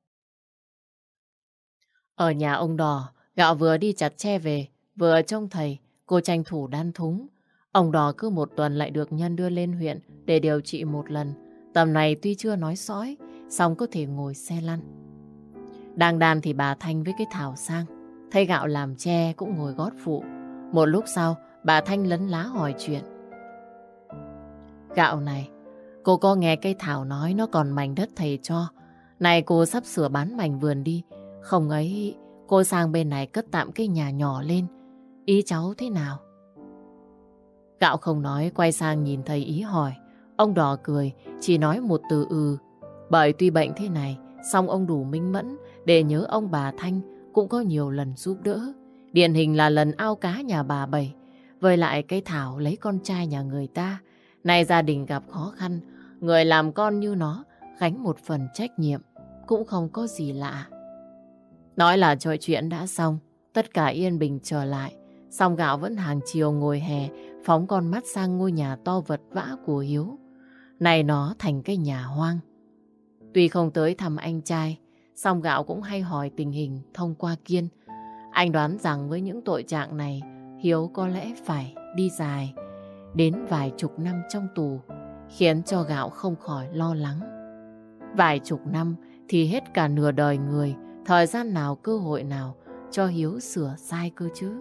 Ở nhà ông Đò, Gạo vừa đi chặt tre về, vừa trông thầy, cô tranh thủ đan thúng. Ông Đò cứ 1 tuần lại được Nhân đưa lên huyện để điều trị 1 lần. Tầm này tuy chưa nói sõi, song có thể ngồi xe lăn. Đang đan thì bà Thanh với cái Thảo sang. Thấy Gạo làm tre cũng ngồi gót phụ. Một lúc sau, bà Thanh lấn lá hỏi chuyện. Gạo này, cô có nghe cái Thảo nói nó còn mảnh đất thầy cho. Này cô sắp sửa bán mảnh vườn đi. Không ấy, cô sang bên này cất tạm cái nhà nhỏ lên. Ý cháu thế nào? Gạo không nói, quay sang nhìn thầy ý hỏi. Ông Đò cười, chỉ nói một từ ừ. Bởi tuy bệnh thế này, song ông đủ minh mẫn để nhớ ông bà Thanh cũng có nhiều lần giúp đỡ. Điển hình là lần ao cá nhà bà Bảy. Với lại cái Thảo lấy con trai nhà người ta. Nay gia đình gặp khó khăn, người làm con như nó gánh một phần trách nhiệm, cũng không có gì lạ. Nói là trò chuyện đã xong, tất cả yên bình trở lại. Song Gạo vẫn hàng chiều ngồi hè, phóng con mắt sang ngôi nhà to vật vã của Hiếu. Này nó thành cái nhà hoang. Tuy không tới thăm anh trai, song Gạo cũng hay hỏi tình hình thông qua Kiên. Anh đoán rằng với những tội trạng này, Hiếu có lẽ phải đi dài đến vài chục năm trong tù, khiến cho Gạo không khỏi lo lắng. Vài chục năm thì hết cả nửa đời người, thời gian nào cơ hội nào cho Hiếu sửa sai cơ chứ.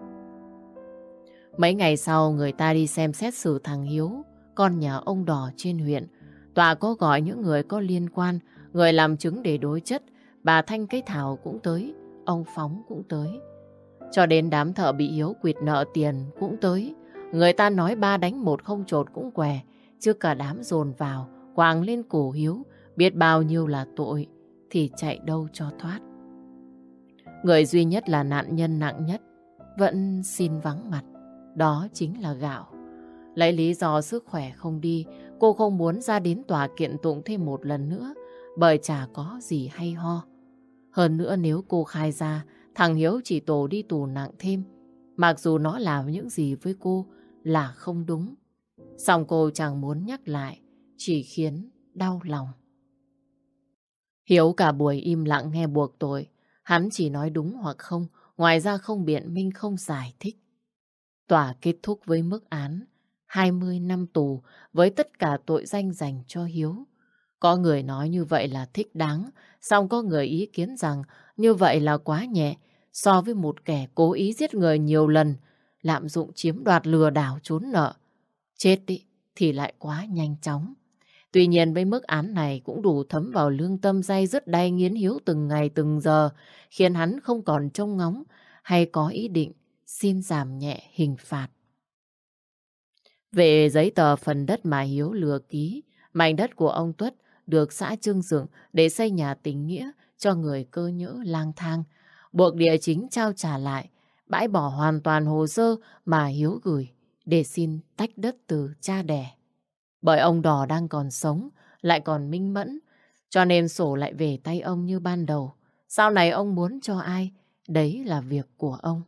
Mấy ngày sau người ta đi xem xét xử thằng Hiếu, con nhà ông Đò trên huyện. Tòa có gọi những người có liên quan, Người làm chứng để đối chất, bà Thanh cái Thảo cũng tới, ông Phóng cũng tới. Cho đến đám thợ bị Hiếu quỵt nợ tiền cũng tới. Người ta nói 3 đánh 1 không chột cũng què, chứ cả đám dồn vào, quàng lên cổ Hiếu, biết bao nhiêu là tội, thì chạy đâu cho thoát. Người duy nhất là nạn nhân nặng nhất, vẫn xin vắng mặt, đó chính là Gạo. Lấy lý do sức khỏe không đi, cô không muốn ra đến tòa kiện tụng thêm một lần nữa, bởi chả có gì hay ho. Hơn nữa nếu cô khai ra, thằng Hiếu chỉ tổ đi tù nặng thêm, mặc dù nó làm những gì với cô là không đúng. Song cô chẳng muốn nhắc lại, chỉ khiến đau lòng. Hiếu cả buổi im lặng nghe buộc tội, hắn chỉ nói đúng hoặc không, ngoài ra không biện minh không giải thích. Tòa kết thúc với mức án 20 năm tù với tất cả tội danh dành cho Hiếu. Có người nói như vậy là thích đáng, song có người ý kiến rằng như vậy là quá nhẹ so với một kẻ cố ý giết người nhiều lần, lạm dụng chiếm đoạt lừa đảo trốn nợ. Chết đi thì lại quá nhanh chóng. Tuy nhiên với mức án này cũng đủ thấm vào lương tâm day dứt đay nghiến Hiếu từng ngày từng giờ, khiến hắn không còn trông ngóng hay có ý định xin giảm nhẹ hình phạt. Về giấy tờ phần đất mà Hiếu lừa ký, mảnh đất của ông Tuất được xã trưng dựng để xây nhà tình nghĩa cho người cơ nhỡ lang thang, buộc địa chính trao trả lại, bãi bỏ hoàn toàn hồ sơ mà Hiếu gửi để xin tách đất từ cha đẻ. Bởi ông Đỏ đang còn sống, lại còn minh mẫn, cho nên sổ lại về tay ông như ban đầu. Sau này ông muốn cho ai, đấy là việc của ông.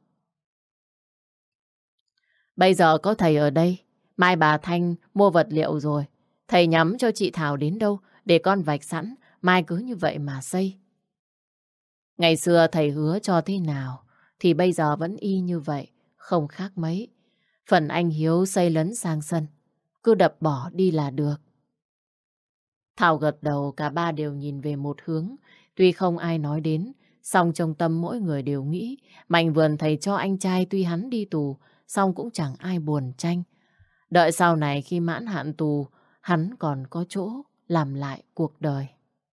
Bây giờ có thầy ở đây, mai bà Thanh mua vật liệu rồi. Thầy nhắm cho chị Thảo đến đâu để con vạch sẵn, mai cứ như vậy mà xây. Ngày xưa thầy hứa cho thế nào, thì bây giờ vẫn y như vậy, không khác mấy. Phần anh Hiếu xây lấn sang sân, cứ đập bỏ đi là được. Thảo gật đầu, cả ba đều nhìn về một hướng. Tuy không ai nói đến, song trong tâm mỗi người đều nghĩ mảnh vườn thầy cho anh trai tuy hắn đi tù, song cũng chẳng ai buồn tranh. Đợi sau này khi mãn hạn tù, hắn còn có chỗ làm lại cuộc đời.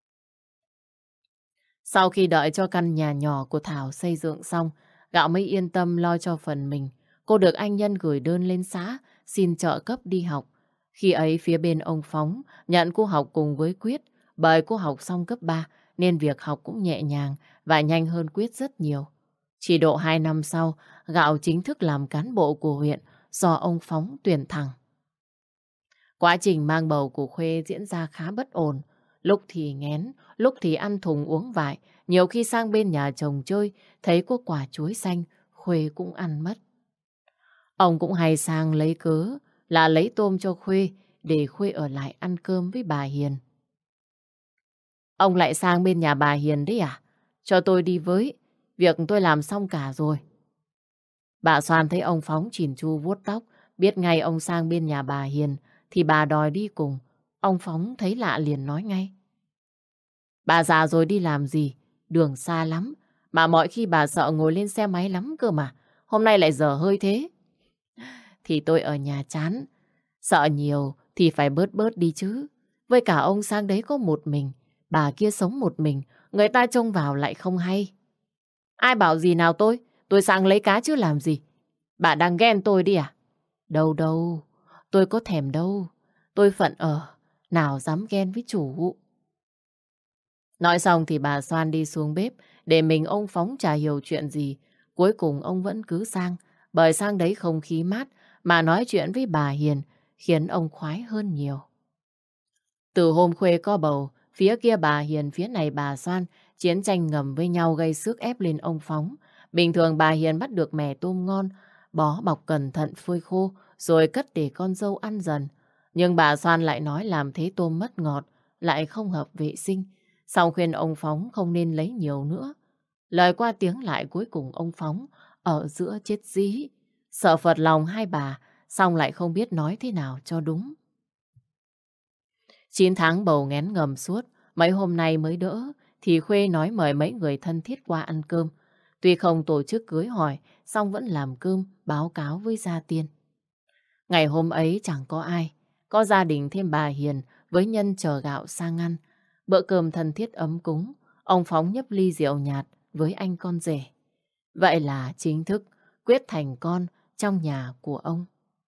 Sau khi đợi cho căn nhà nhỏ của Thảo xây dựng xong, Gạo mới yên tâm lo cho phần mình. Cô được anh Nhân gửi đơn lên xã xin trợ cấp đi học. Khi ấy phía bên ông Phóng nhận cô học cùng với Quyết, bởi cô học xong cấp 3 nên việc học cũng nhẹ nhàng và nhanh hơn Quyết rất nhiều. Chỉ độ 2 năm sau, Gạo chính thức làm cán bộ của huyện do ông Phóng tuyển thẳng. Quá trình mang bầu của Khuê diễn ra khá bất ổn. Lúc thì nghén, lúc thì ăn thùng uống vại. Nhiều khi sang bên nhà chồng chơi, thấy có quả chuối xanh, Khuê cũng ăn mất. Ông cũng hay sang lấy cớ là lấy tôm cho Khuê, để Khuê ở lại ăn cơm với bà Hiền. Ông lại sang bên nhà bà Hiền đấy à? Cho tôi đi với, việc tôi làm xong cả rồi. Bà Soan thấy ông Phóng chỉn chu vuốt tóc, biết ngay ông sang bên nhà bà Hiền, thì bà đòi đi cùng. Ông Phóng thấy lạ liền nói ngay. Bà già rồi đi làm gì? Đường xa lắm. Mà mọi khi bà sợ ngồi lên xe máy lắm cơ mà. Hôm nay lại dở hơi thế. Thì tôi ở nhà chán. Sợ nhiều thì phải bớt bớt đi chứ. Với cả ông sang đấy có một mình. Bà kia sống một mình. Người ta trông vào lại không hay. Ai bảo gì nào tôi? Tôi sang lấy cá chứ làm gì? Bà đang ghen tôi đi à? Đâu đâu. Tôi có thèm đâu. Tôi phận ở. Nào dám ghen với chủ. Nói xong thì bà Soan đi xuống bếp để mình ông Phóng chả hiểu chuyện gì. Cuối cùng ông vẫn cứ sang. Bởi sang đấy không khí mát mà nói chuyện với bà Hiền khiến ông khoái hơn nhiều. Từ hôm Khuê có bầu, phía kia bà Hiền, phía này bà Soan chiến tranh ngầm với nhau gây sức ép lên ông Phóng. Bình thường bà Hiền bắt được mẻ tôm ngon, bó bọc cẩn thận phơi khô rồi cất để con dâu ăn dần. Nhưng bà Soan lại nói làm thế tôm mất ngọt, lại không hợp vệ sinh. Xong khuyên ông Phóng không nên lấy nhiều nữa. Lời qua tiếng lại cuối cùng ông Phóng ở giữa chết dí. Sợ phật lòng hai bà, xong lại không biết nói thế nào cho đúng. 9 tháng bầu nghén ngầm suốt, mấy hôm nay mới đỡ, thì Khuê nói mời mấy người thân thiết qua ăn cơm. Tuy không tổ chức cưới hỏi, song vẫn làm cơm, báo cáo với gia tiên. Ngày hôm ấy chẳng có ai, có gia đình thêm bà Hiền với Nhân chờ Gạo sang ăn. Bữa cơm thân thiết ấm cúng, ông Phóng nhấp ly rượu nhạt với anh con rể. Vậy là chính thức quyết thành con trong nhà của ông.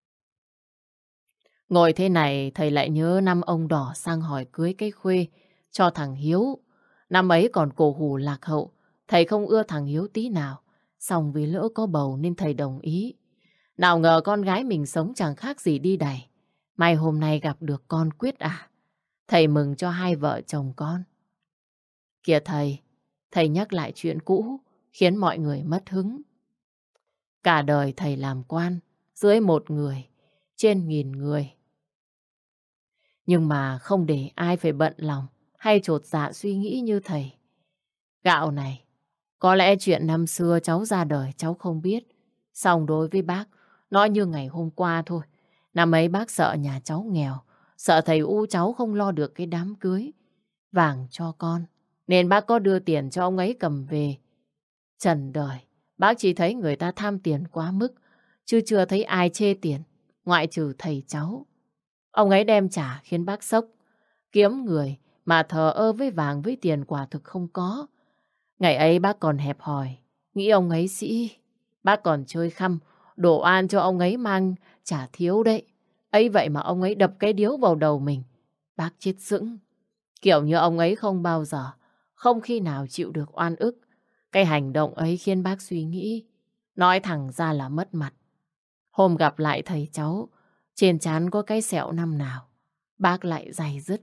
Ngồi thế này thầy lại nhớ năm ông Đỏ sang hỏi cưới cái Khuê cho thằng Hiếu. Năm ấy còn cổ hủ lạc hậu, thầy không ưa thằng Hiếu tí nào. Xong vì lỡ có bầu nên thầy đồng ý. Nào ngờ con gái mình sống chẳng khác gì đi đày. May hôm nay gặp được con Quyết à. Thầy mừng cho hai vợ chồng con. Kìa thầy nhắc lại chuyện cũ, khiến mọi người mất hứng. Cả đời thầy làm quan, dưới một người, trên nghìn người. Nhưng mà không để ai phải bận lòng hay chột dạ suy nghĩ như thầy. Gạo này, có lẽ chuyện năm xưa cháu ra đời cháu không biết. Song đối với bác, nó như ngày hôm qua thôi. Năm ấy bác sợ nhà cháu nghèo, sợ thầy u cháu không lo được cái đám cưới vàng cho con. Nên bác có đưa tiền cho ông ấy cầm về. Trần đời, bác chỉ thấy người ta tham tiền quá mức, chứ chưa thấy ai chê tiền, ngoại trừ thầy cháu. Ông ấy đem trả khiến bác sốc. Kiếm người mà thờ ơ với vàng với tiền quả thực không có. Ngày ấy bác còn hẹp hòi, nghĩ ông ấy sĩ. Bác còn chơi khăm, đổ oan cho ông ấy mang trả thiếu đấy. Ấy vậy mà ông ấy đập cái điếu vào đầu mình. Bác chết sững. Kiểu như ông ấy không bao giờ, không khi nào chịu được oan ức. Cái hành động ấy khiến bác suy nghĩ. Nói thẳng ra là mất mặt. Hôm gặp lại thầy cháu, trên trán có cái sẹo năm nào. Bác lại day dứt.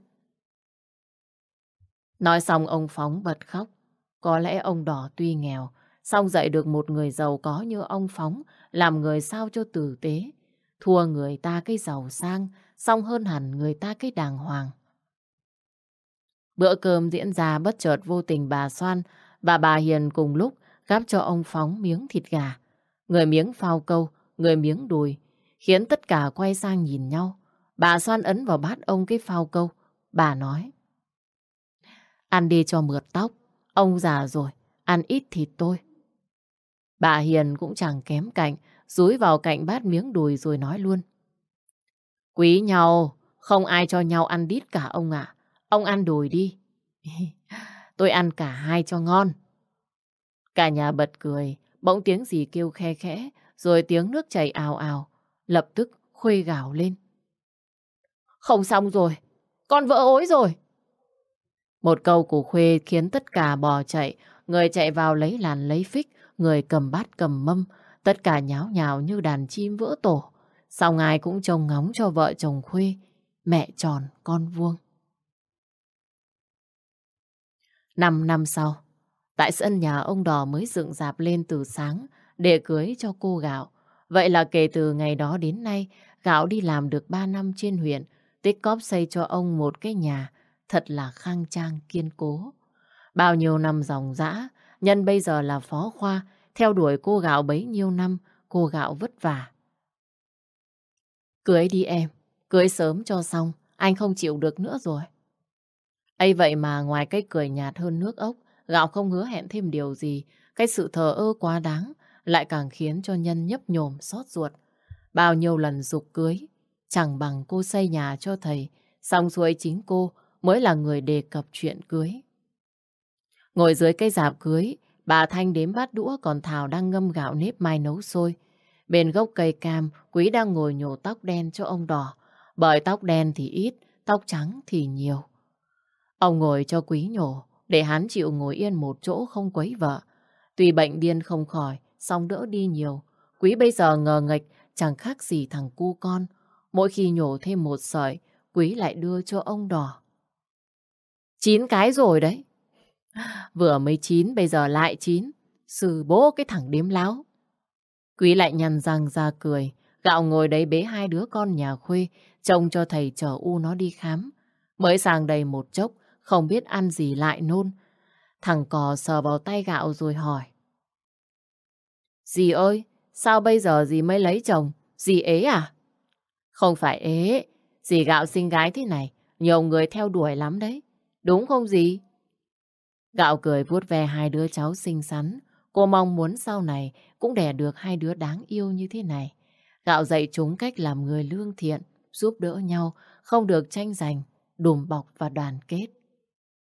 Nói xong ông Phóng bật khóc. Có lẽ ông Đỏ tuy nghèo, song dạy được một người giàu có như ông Phóng, làm người sao cho tử tế. Thua người ta cái giàu sang, song hơn hẳn người ta cái đàng hoàng. Bữa cơm diễn ra bất chợt vô tình bà Xoan và bà Hiền cùng lúc gắp cho ông Phóng miếng thịt gà. Người miếng phao câu, người miếng đùi, khiến tất cả quay sang nhìn nhau. Bà Xoan ấn vào bát ông cái phao câu. Bà nói: ăn đi cho mượt tóc, ông già rồi, ăn ít thịt thôi. Bà Hiền cũng chẳng kém cạnh, dúi vào cạnh bát miếng đùi rồi nói luôn: quý nhau, không ai cho nhau ăn đít cả ông ạ. Ông ăn đùi đi. Tôi ăn cả hai cho ngon. Cả nhà bật cười, bỗng tiếng gì kêu khe khẽ, rồi tiếng nước chảy ào ào. Lập tức Khuê gào lên: không xong rồi, con vỡ ối rồi. Một câu của Khuê khiến tất cả bò chạy, người chạy vào lấy làn lấy phích, người cầm bát cầm mâm, tất cả nháo nhào như đàn chim vỡ tổ. Xong ai cũng trông ngóng cho vợ chồng Khuê, mẹ tròn con vuông. 5 năm sau, tại sân nhà ông Đò mới dựng rạp lên từ sáng để cưới cho cô Gạo. Vậy là kể từ ngày đó đến nay, Gạo đi làm được 3 năm trên huyện, tích cóp xây cho ông một cái nhà thật là khang trang kiên cố. Bao nhiêu năm ròng rã, Nhân bây giờ là phó khoa, theo đuổi cô Gạo bấy nhiêu năm, cô Gạo vất vả. Cưới đi em, cưới sớm cho xong, anh không chịu được nữa rồi. Ấy vậy mà ngoài cái cười nhạt hơn nước ốc, Gạo không hứa hẹn thêm điều gì. Cái sự thờ ơ quá đáng lại càng khiến cho Nhân nhấp nhổm xót ruột. Bao nhiêu lần giục cưới, chẳng bằng cô xây nhà cho thầy, xong xuôi chính cô mới là người đề cập chuyện cưới. Ngồi dưới cây rạp cưới, bà Thanh đếm bát đũa, còn Thảo đang ngâm gạo nếp mai nấu sôi. Bên gốc cây cam, Quý đang ngồi nhổ tóc đen cho ông Đỏ. Bởi tóc đen thì ít, tóc trắng thì nhiều. Ông ngồi cho Quý nhổ, để hắn chịu ngồi yên một chỗ không quấy vợ. Tuy bệnh điên không khỏi, song đỡ đi nhiều. Quý bây giờ ngờ nghệch, chẳng khác gì thằng cu con. Mỗi khi nhổ thêm một sợi, Quý lại đưa cho ông Đỏ. 9 cái rồi đấy. Vừa mới 9, bây giờ lại 9. Sư bố cái thằng đếm láo. Quý lại nhăn răng ra cười. Gạo ngồi đấy bế hai đứa con nhà Khuê, trông cho thầy chở u nó đi khám. Mới sang đây một chốc, không biết ăn gì lại nôn. Thằng cò sờ vào tay Gạo rồi hỏi: dì ơi, sao bây giờ dì mới lấy chồng? Dì ế à? Không phải ế, dì Gạo xinh gái thế này, nhiều người theo đuổi lắm đấy. Đúng không dì? Gạo cười vuốt ve hai đứa cháu xinh xắn. Cô mong muốn sau này cũng đẻ được hai đứa đáng yêu như thế này. Gạo dạy chúng cách làm người lương thiện, giúp đỡ nhau, không được tranh giành, đùm bọc và đoàn kết.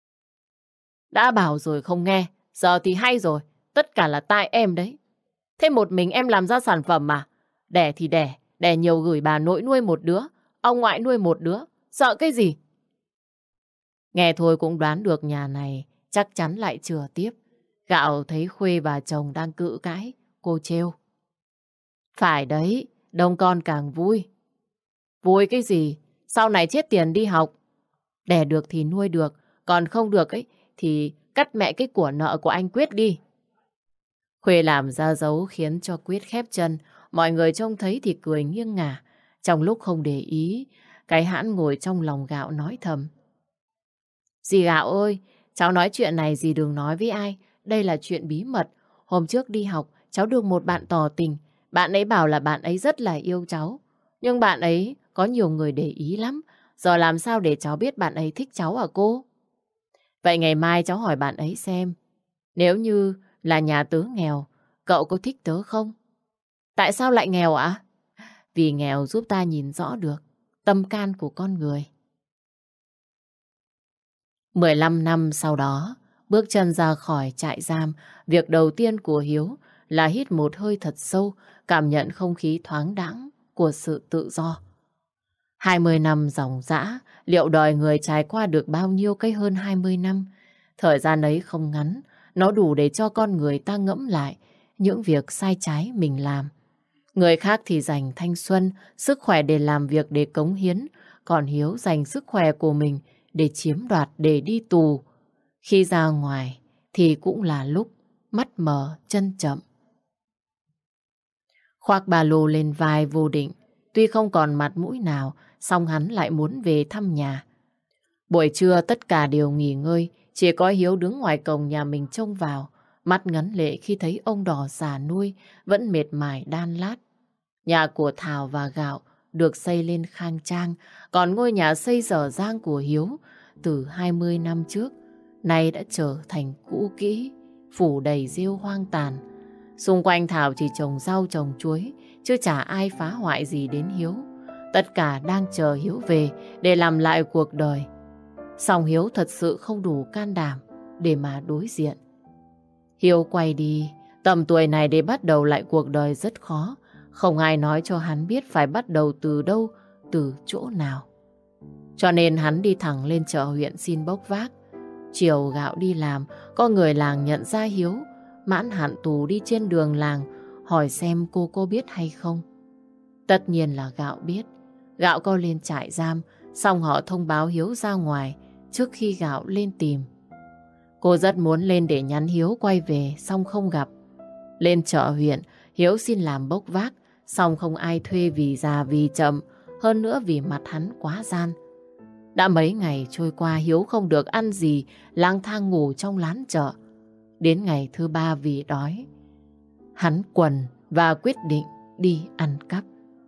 Đã bảo rồi không nghe, giờ thì hay rồi, tất cả là tại em đấy. Thế một mình em làm ra sản phẩm mà. Đẻ thì đẻ nhiều gửi bà nội nuôi một đứa, ông ngoại nuôi một đứa, sợ cái gì? Nghe thôi cũng đoán được nhà này chắc chắn lại chừa tiếp. Gạo thấy Khuê và chồng đang cự cãi, cô trêu. Phải đấy, đông con càng vui. Vui cái gì? Sau này chết tiền đi học. Đẻ được thì nuôi được, còn không được ấy thì cắt mẹ cái của nợ của anh Quyết đi. Khuê làm ra dấu khiến cho Quyết khép chân. Mọi người trông thấy thì cười nghiêng ngả. Trong lúc không để ý, cái hãn ngồi trong lòng Gạo nói thầm. Dì Gạo ơi, cháu nói chuyện này dì đừng nói với ai. Đây là chuyện bí mật. Hôm trước đi học, cháu được một bạn tỏ tình. Bạn ấy bảo là bạn ấy rất là yêu cháu. Nhưng bạn ấy có nhiều người để ý lắm. Giờ làm sao để cháu biết bạn ấy thích cháu hả cô? Vậy ngày mai cháu hỏi bạn ấy xem. Nếu như là nhà tớ nghèo, cậu có thích tớ không? Tại sao lại nghèo ạ? Vì nghèo giúp ta nhìn rõ được tâm can của con người. 15 năm sau đó, bước chân ra khỏi trại giam, việc đầu tiên của Hiếu là hít một hơi thật sâu, cảm nhận không khí thoáng đãng của sự tự do. 20 năm dòng dã, liệu đời người trải qua được bao nhiêu cái hơn 20 năm? Thời gian ấy không ngắn, nó đủ để cho con người ta ngẫm lại những việc sai trái mình làm. Người khác thì dành thanh xuân, sức khỏe để làm việc để cống hiến, còn Hiếu dành sức khỏe của mình để chiếm đoạt, để đi tù. Khi ra ngoài thì cũng là lúc mắt mờ chân chậm. Khoác ba lô lên vai Vô Định, tuy không còn mặt mũi nào, song hắn lại muốn về thăm nhà. Buổi trưa tất cả đều nghỉ ngơi, chỉ có Hiếu đứng ngoài cổng nhà mình trông vào, mắt ngấn lệ khi thấy ông Đỏ già nuôi vẫn mệt mỏi đan lát. Nhà của Thảo và Gạo được xây lên khang trang, còn ngôi nhà xây dở dang của Hiếu từ 20 năm trước nay đã trở thành cũ kỹ, phủ đầy rêu hoang tàn. Xung quanh Thảo chỉ trồng rau trồng chuối, chứ chả ai phá hoại gì đến Hiếu. Tất cả đang chờ Hiếu về để làm lại cuộc đời. Song Hiếu thật sự không đủ can đảm để mà đối diện. Hiếu quay đi, tầm tuổi này để bắt đầu lại cuộc đời rất khó. Không ai nói cho hắn biết phải bắt đầu từ đâu, từ chỗ nào. Cho nên hắn đi thẳng lên chợ huyện xin bốc vác. Chiều Gạo đi làm, có người làng nhận ra Hiếu, mãn hạn tù đi trên đường làng, hỏi xem cô có biết hay không. Tất nhiên là Gạo biết. Gạo có lên trại giam, xong họ thông báo Hiếu ra ngoài trước khi Gạo lên tìm. Cô rất muốn lên để nhắn Hiếu quay về, xong không gặp. Lên chợ huyện, Hiếu xin làm bốc vác, xong không ai thuê vì già vì chậm, hơn nữa vì mặt hắn quá gian. Đã mấy ngày trôi qua Hiếu không được ăn gì, lang thang ngủ trong lán chợ. Đến ngày thứ 3 vì đói, hắn quần và quyết định đi ăn cắp.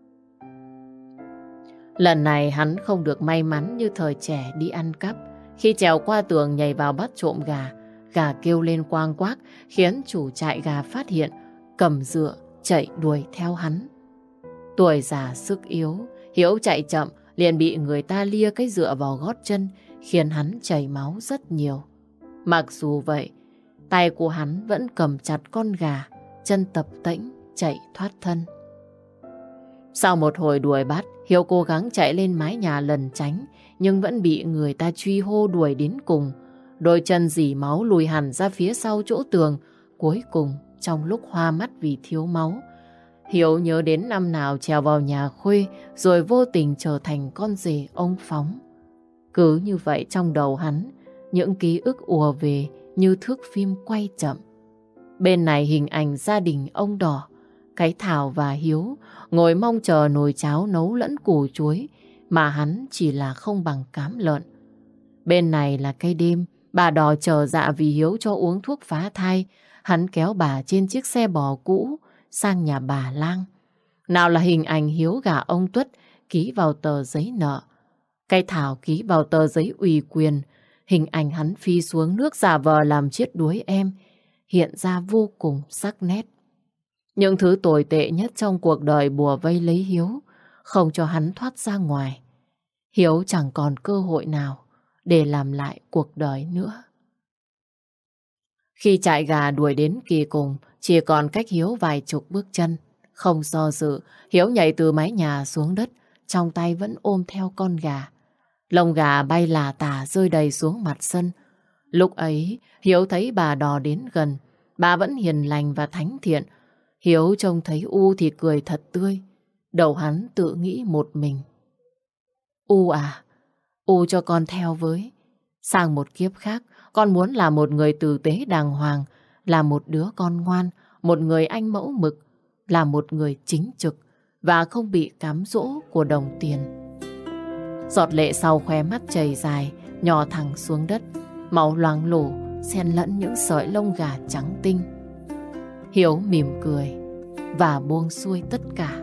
Lần này hắn không được may mắn như thời trẻ đi ăn cắp. Khi trèo qua tường nhảy vào bắt trộm gà, gà kêu lên quang quác khiến chủ trại gà phát hiện, cầm dựa chạy đuổi theo hắn. Tuổi già sức yếu, Hiếu chạy chậm liền bị người ta lia cái dựa vào gót chân, khiến hắn chảy máu rất nhiều. Mặc dù vậy, tay của hắn vẫn cầm chặt con gà, chân tập tễnh chạy thoát thân. Sau một hồi đuổi bắt, Hiếu cố gắng chạy lên mái nhà lẩn tránh, nhưng vẫn bị người ta truy hô đuổi đến cùng. Đôi chân rỉ máu lùi hẳn ra phía sau chỗ tường. Cuối cùng, trong lúc hoa mắt vì thiếu máu, Hiếu nhớ đến năm nào trèo vào nhà Khuê rồi vô tình trở thành con rể ông Phóng. Cứ như vậy trong đầu hắn, những ký ức ùa về như thước phim quay chậm. Bên này hình ảnh gia đình ông Đỏ, cái Thảo và Hiếu ngồi mong chờ nồi cháo nấu lẫn củ chuối mà hắn chỉ là không bằng cám lợn. Bên này là cái đêm bà Đỏ chờ dạ vì Hiếu cho uống thuốc phá thai, hắn kéo bà trên chiếc xe bò cũ sang nhà bà Lang. Nào là hình ảnh Hiếu gả ông Tuất ký vào tờ giấy nợ, cái Thảo ký vào tờ giấy ủy quyền, hình ảnh hắn phi xuống nước giả vờ làm chết đuối em hiện ra vô cùng sắc nét. Những thứ tồi tệ nhất trong cuộc đời bùa vây lấy Hiếu, không cho hắn thoát ra ngoài. Hiếu chẳng còn cơ hội nào để làm lại cuộc đời nữa. Khi trại gà đuổi đến kỳ cùng, chỉ còn cách Hiếu vài chục bước chân. Không do dự, Hiếu nhảy từ mái nhà xuống đất, trong tay vẫn ôm theo con gà. Lông gà bay lả tả rơi đầy xuống mặt sân. Lúc ấy, Hiếu thấy bà đò đến gần. Bà vẫn hiền lành và thánh thiện. Hiếu trông thấy U thì cười thật tươi. Đầu hắn tự nghĩ một mình. U à, U cho con theo với. Sang một kiếp khác, con muốn là một người tử tế đàng hoàng, là một đứa con ngoan, một người anh mẫu mực, là một người chính trực và không bị cám dỗ của đồng tiền. Giọt lệ sau khóe mắt chảy dài, nhỏ thẳng xuống đất, máu loang lổ, xen lẫn những sợi lông gà trắng tinh. Hiếu mỉm cười và buông xuôi tất cả.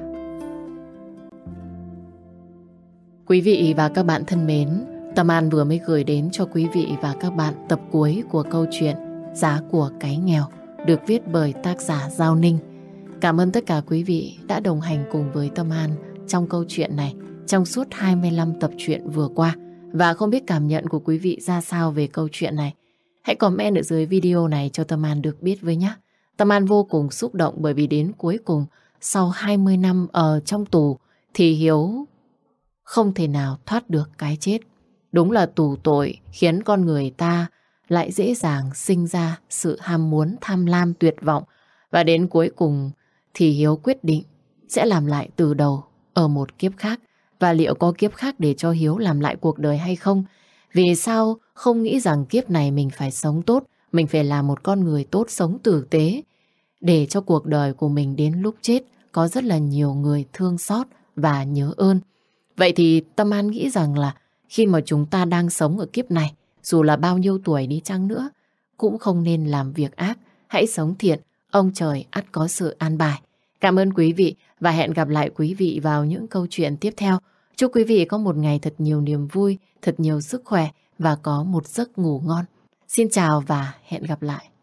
Quý vị và các bạn thân mến, Tâm An vừa mới gửi đến cho quý vị và các bạn tập cuối của câu chuyện Giá của cái nghèo, được viết bởi tác giả Giao Ninh. Cảm ơn tất cả quý vị đã đồng hành cùng với Tâm An trong câu chuyện này trong suốt 25 tập truyện vừa qua. Và không biết cảm nhận của quý vị ra sao về câu chuyện này, hãy comment ở dưới video này cho Tâm An được biết với nhé. Tâm An vô cùng xúc động bởi vì đến cuối cùng, sau 20 năm ở trong tù, thì Hiếu không thể nào thoát được cái chết. Đúng là tù tội khiến con người ta lại dễ dàng sinh ra sự ham muốn, tham lam, tuyệt vọng. Và đến cuối cùng thì Hiếu quyết định sẽ làm lại từ đầu ở một kiếp khác. Và liệu có kiếp khác để cho Hiếu làm lại cuộc đời hay không? Vì sao không nghĩ rằng kiếp này mình phải sống tốt, mình phải là một con người tốt, sống tử tế, để cho cuộc đời của mình đến lúc chết có rất là nhiều người thương xót và nhớ ơn. Vậy thì Tâm An nghĩ rằng là khi mà chúng ta đang sống ở kiếp này, dù là bao nhiêu tuổi đi chăng nữa, cũng không nên làm việc ác. Hãy sống thiện, ông trời ắt có sự an bài. Cảm ơn quý vị và hẹn gặp lại quý vị vào những câu chuyện tiếp theo. Chúc quý vị có một ngày thật nhiều niềm vui, thật nhiều sức khỏe và có một giấc ngủ ngon. Xin chào và hẹn gặp lại.